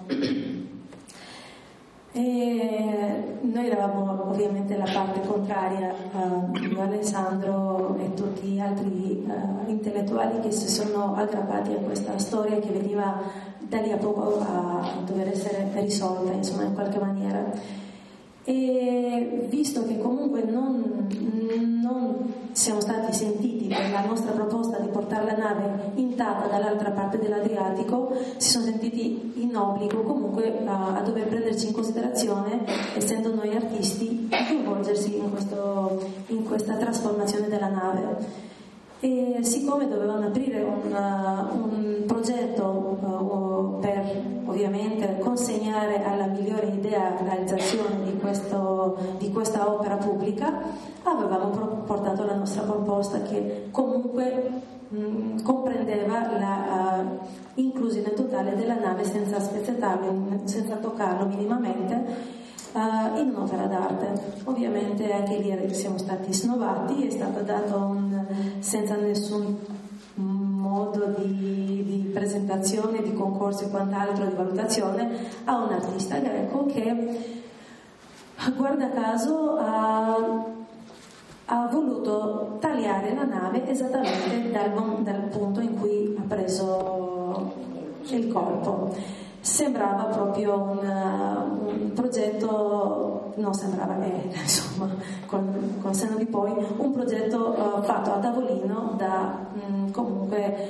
E noi eravamo ovviamente la parte contraria, uh, Alessandro e tutti gli altri uh, intellettuali che si sono aggrappati a questa storia che veniva da lì a poco a dover essere risolta, insomma, in qualche maniera. E visto che comunque non, non siamo stati sentiti per la nostra proposta di portare la nave intatta dall'altra parte dell'Adriatico, si sono sentiti in obbligo comunque a, a dover prenderci in considerazione, essendo noi artisti, e coinvolgersi in, questo, in questa trasformazione della nave. E siccome dovevano aprire un, un progetto uh, per ovviamente consegnare alla migliore idea la realizzazione di, questo, di questa opera pubblica, avevamo pro- portato la nostra proposta, che comunque mh, comprendeva la uh, inclusione totale della nave senza spezzettarlo, senza toccarlo minimamente, Uh, in un'opera d'arte. Ovviamente anche lì siamo stati snovati, è stato dato un, senza nessun modo di, di presentazione, di concorso e quant'altro, di valutazione, a un artista greco che, guarda caso, ha, ha voluto tagliare la nave esattamente dal, dal punto in cui ha preso il corpo. Sembrava proprio un, un progetto, non sembrava, eh, insomma, con, con senno di poi, un progetto uh, fatto a tavolino da mh, comunque,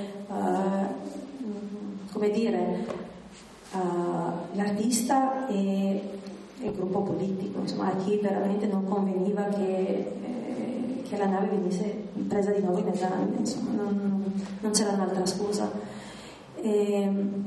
uh, come dire, uh, l'artista e, e il gruppo politico, insomma, a chi veramente non conveniva che, eh, che la nave venisse presa di nuovo in esame, insomma, non, non c'era un'altra scusa. E,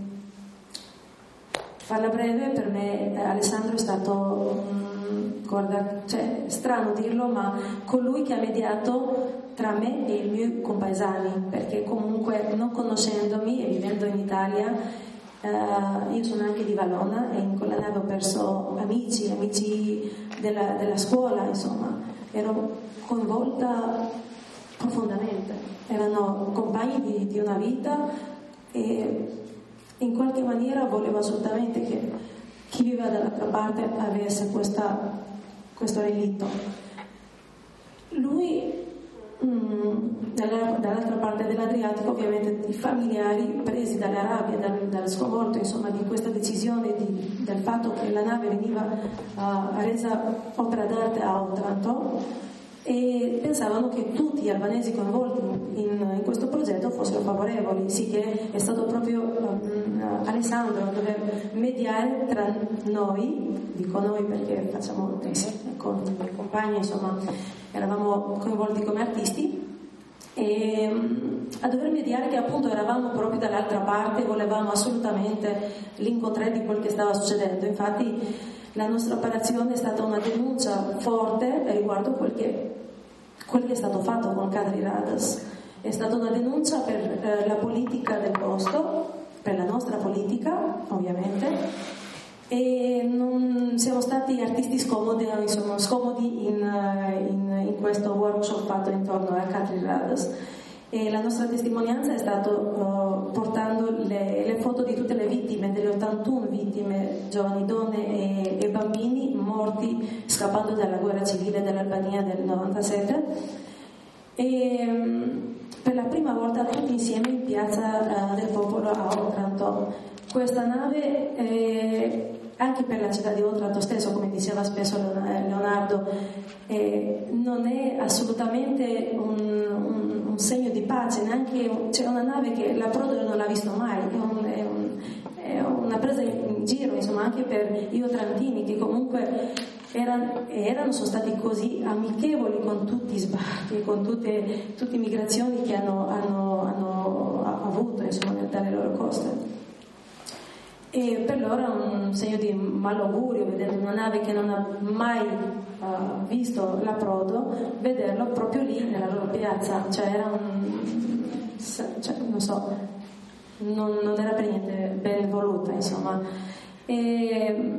farla breve, per me Alessandro è stato, mh, guarda, cioè, strano dirlo, ma colui che ha mediato tra me e i miei compaesani, perché comunque non conoscendomi e vivendo in Italia, eh, io sono anche di Valona e in quella nave ho perso amici, amici della, della scuola, insomma, ero coinvolta profondamente, erano compagni di, di una vita e in qualche maniera volevo assolutamente che chi viveva dall'altra parte avesse questa, questo relitto. Lui mh, dalla, dall'altra parte dell'Adriatico, ovviamente i familiari presi dalla rabbia, dal, dal sconvolto, insomma, di questa decisione di, del fatto che la nave veniva uh, resa opera d'arte a Otranto, e pensavano che tutti gli albanesi coinvolti in, in questo progetto fossero favorevoli, sì che è stato proprio um, Alessandro a dover mediare tra noi, dico noi perché facciamo con i miei compagni, insomma eravamo coinvolti come artisti, e um, a dover mediare che appunto eravamo proprio dall'altra parte, volevamo assolutamente l'incontrare di quel che stava succedendo. Infatti la nostra operazione è stata una denuncia forte riguardo quel che, quel che è stato fatto con Kadri Radas. È stata una denuncia per eh, la politica del posto, per la nostra politica ovviamente, e non siamo stati artisti scomodi, insomma, scomodi in, in, in questo workshop fatto intorno a Kadri Radas. E la nostra testimonianza è stato uh, portando le, le foto di tutte le vittime, delle ottantuno vittime, giovani donne e, e bambini morti scappando dalla guerra civile dell'Albania del novantasette, e um, per la prima volta tutti insieme in piazza uh, del popolo a Otranto. Questa nave eh, anche per la città di Otranto stesso, come diceva spesso Leonardo, eh, non è assolutamente un, un, un segno di pace, neanche c'è una nave che la Prodo non l'ha visto mai, è, un, è, un, è una presa in giro, insomma, anche per gli otrantini che comunque erano, erano sono stati così amichevoli con tutti i sbarchi, con tutte, tutte le migrazioni che hanno, hanno, hanno avuto, insomma, dalle loro coste. E per loro è un segno di malaugurio vedere una nave che non ha mai uh, visto l'approdo, vederlo proprio lì nella loro piazza, cioè era un, cioè, non so, non, non era per niente ben voluta, insomma. E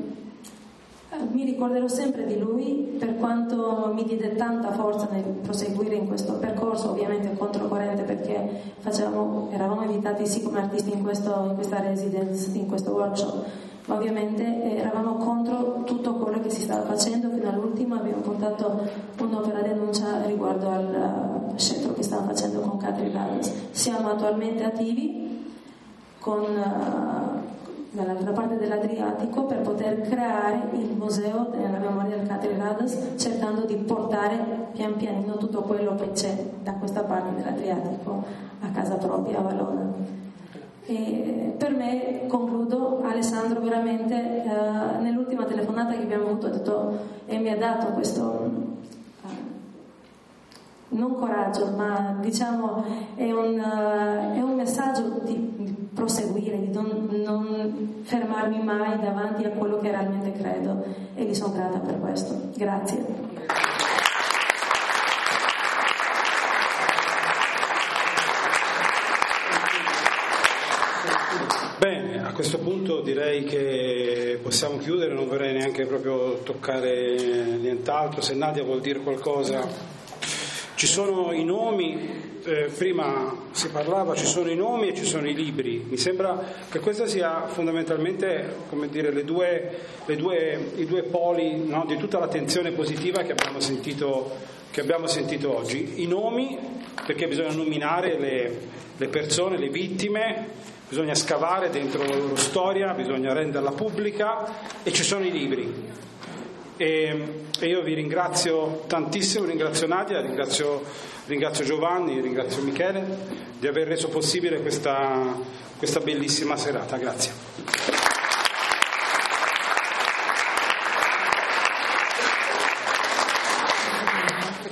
mi ricorderò sempre di lui per quanto mi diede tanta forza nel proseguire in questo percorso, ovviamente controcorrente, perché facevamo, eravamo invitati sì come artisti in, questo, in questa residence, in questo workshop, ma ovviamente eravamo contro tutto quello che si stava facendo. Fino all'ultimo abbiamo portato un'opera denuncia riguardo al centro che stava facendo con Kadri Radas. Siamo attualmente attivi con uh, dall'altra parte dell'Adriatico per poter creare il museo della memoria del Kadri Radas, cercando di portare pian pianino tutto quello che c'è da questa parte dell'Adriatico a casa propria, a Valona. E per me, concludo, Alessandro veramente eh, nell'ultima telefonata che abbiamo avuto ha detto, e mi ha dato questo eh, non coraggio, ma diciamo è un, uh, è un messaggio di, di proseguire, di non, non fermarmi mai davanti a quello che realmente credo, e vi sono grata per questo. Grazie. Bene, a questo punto direi che possiamo chiudere, non vorrei neanche proprio toccare nient'altro. Se Nadia vuol dire qualcosa. Ci sono i nomi, eh, prima si parlava, ci sono i nomi e ci sono i libri. Mi sembra che questo sia fondamentalmente, come dire, le due, le due, i due poli, no, di tutta l'attenzione positiva che abbiamo sentito, che abbiamo sentito oggi. I nomi, perché bisogna nominare le, le persone, le vittime, bisogna scavare dentro la loro storia, bisogna renderla pubblica, e ci sono i libri. E, e io vi ringrazio tantissimo, ringrazio Nadia, ringrazio, ringrazio Giovanni, ringrazio Michele di aver reso possibile questa, questa bellissima serata. Grazie.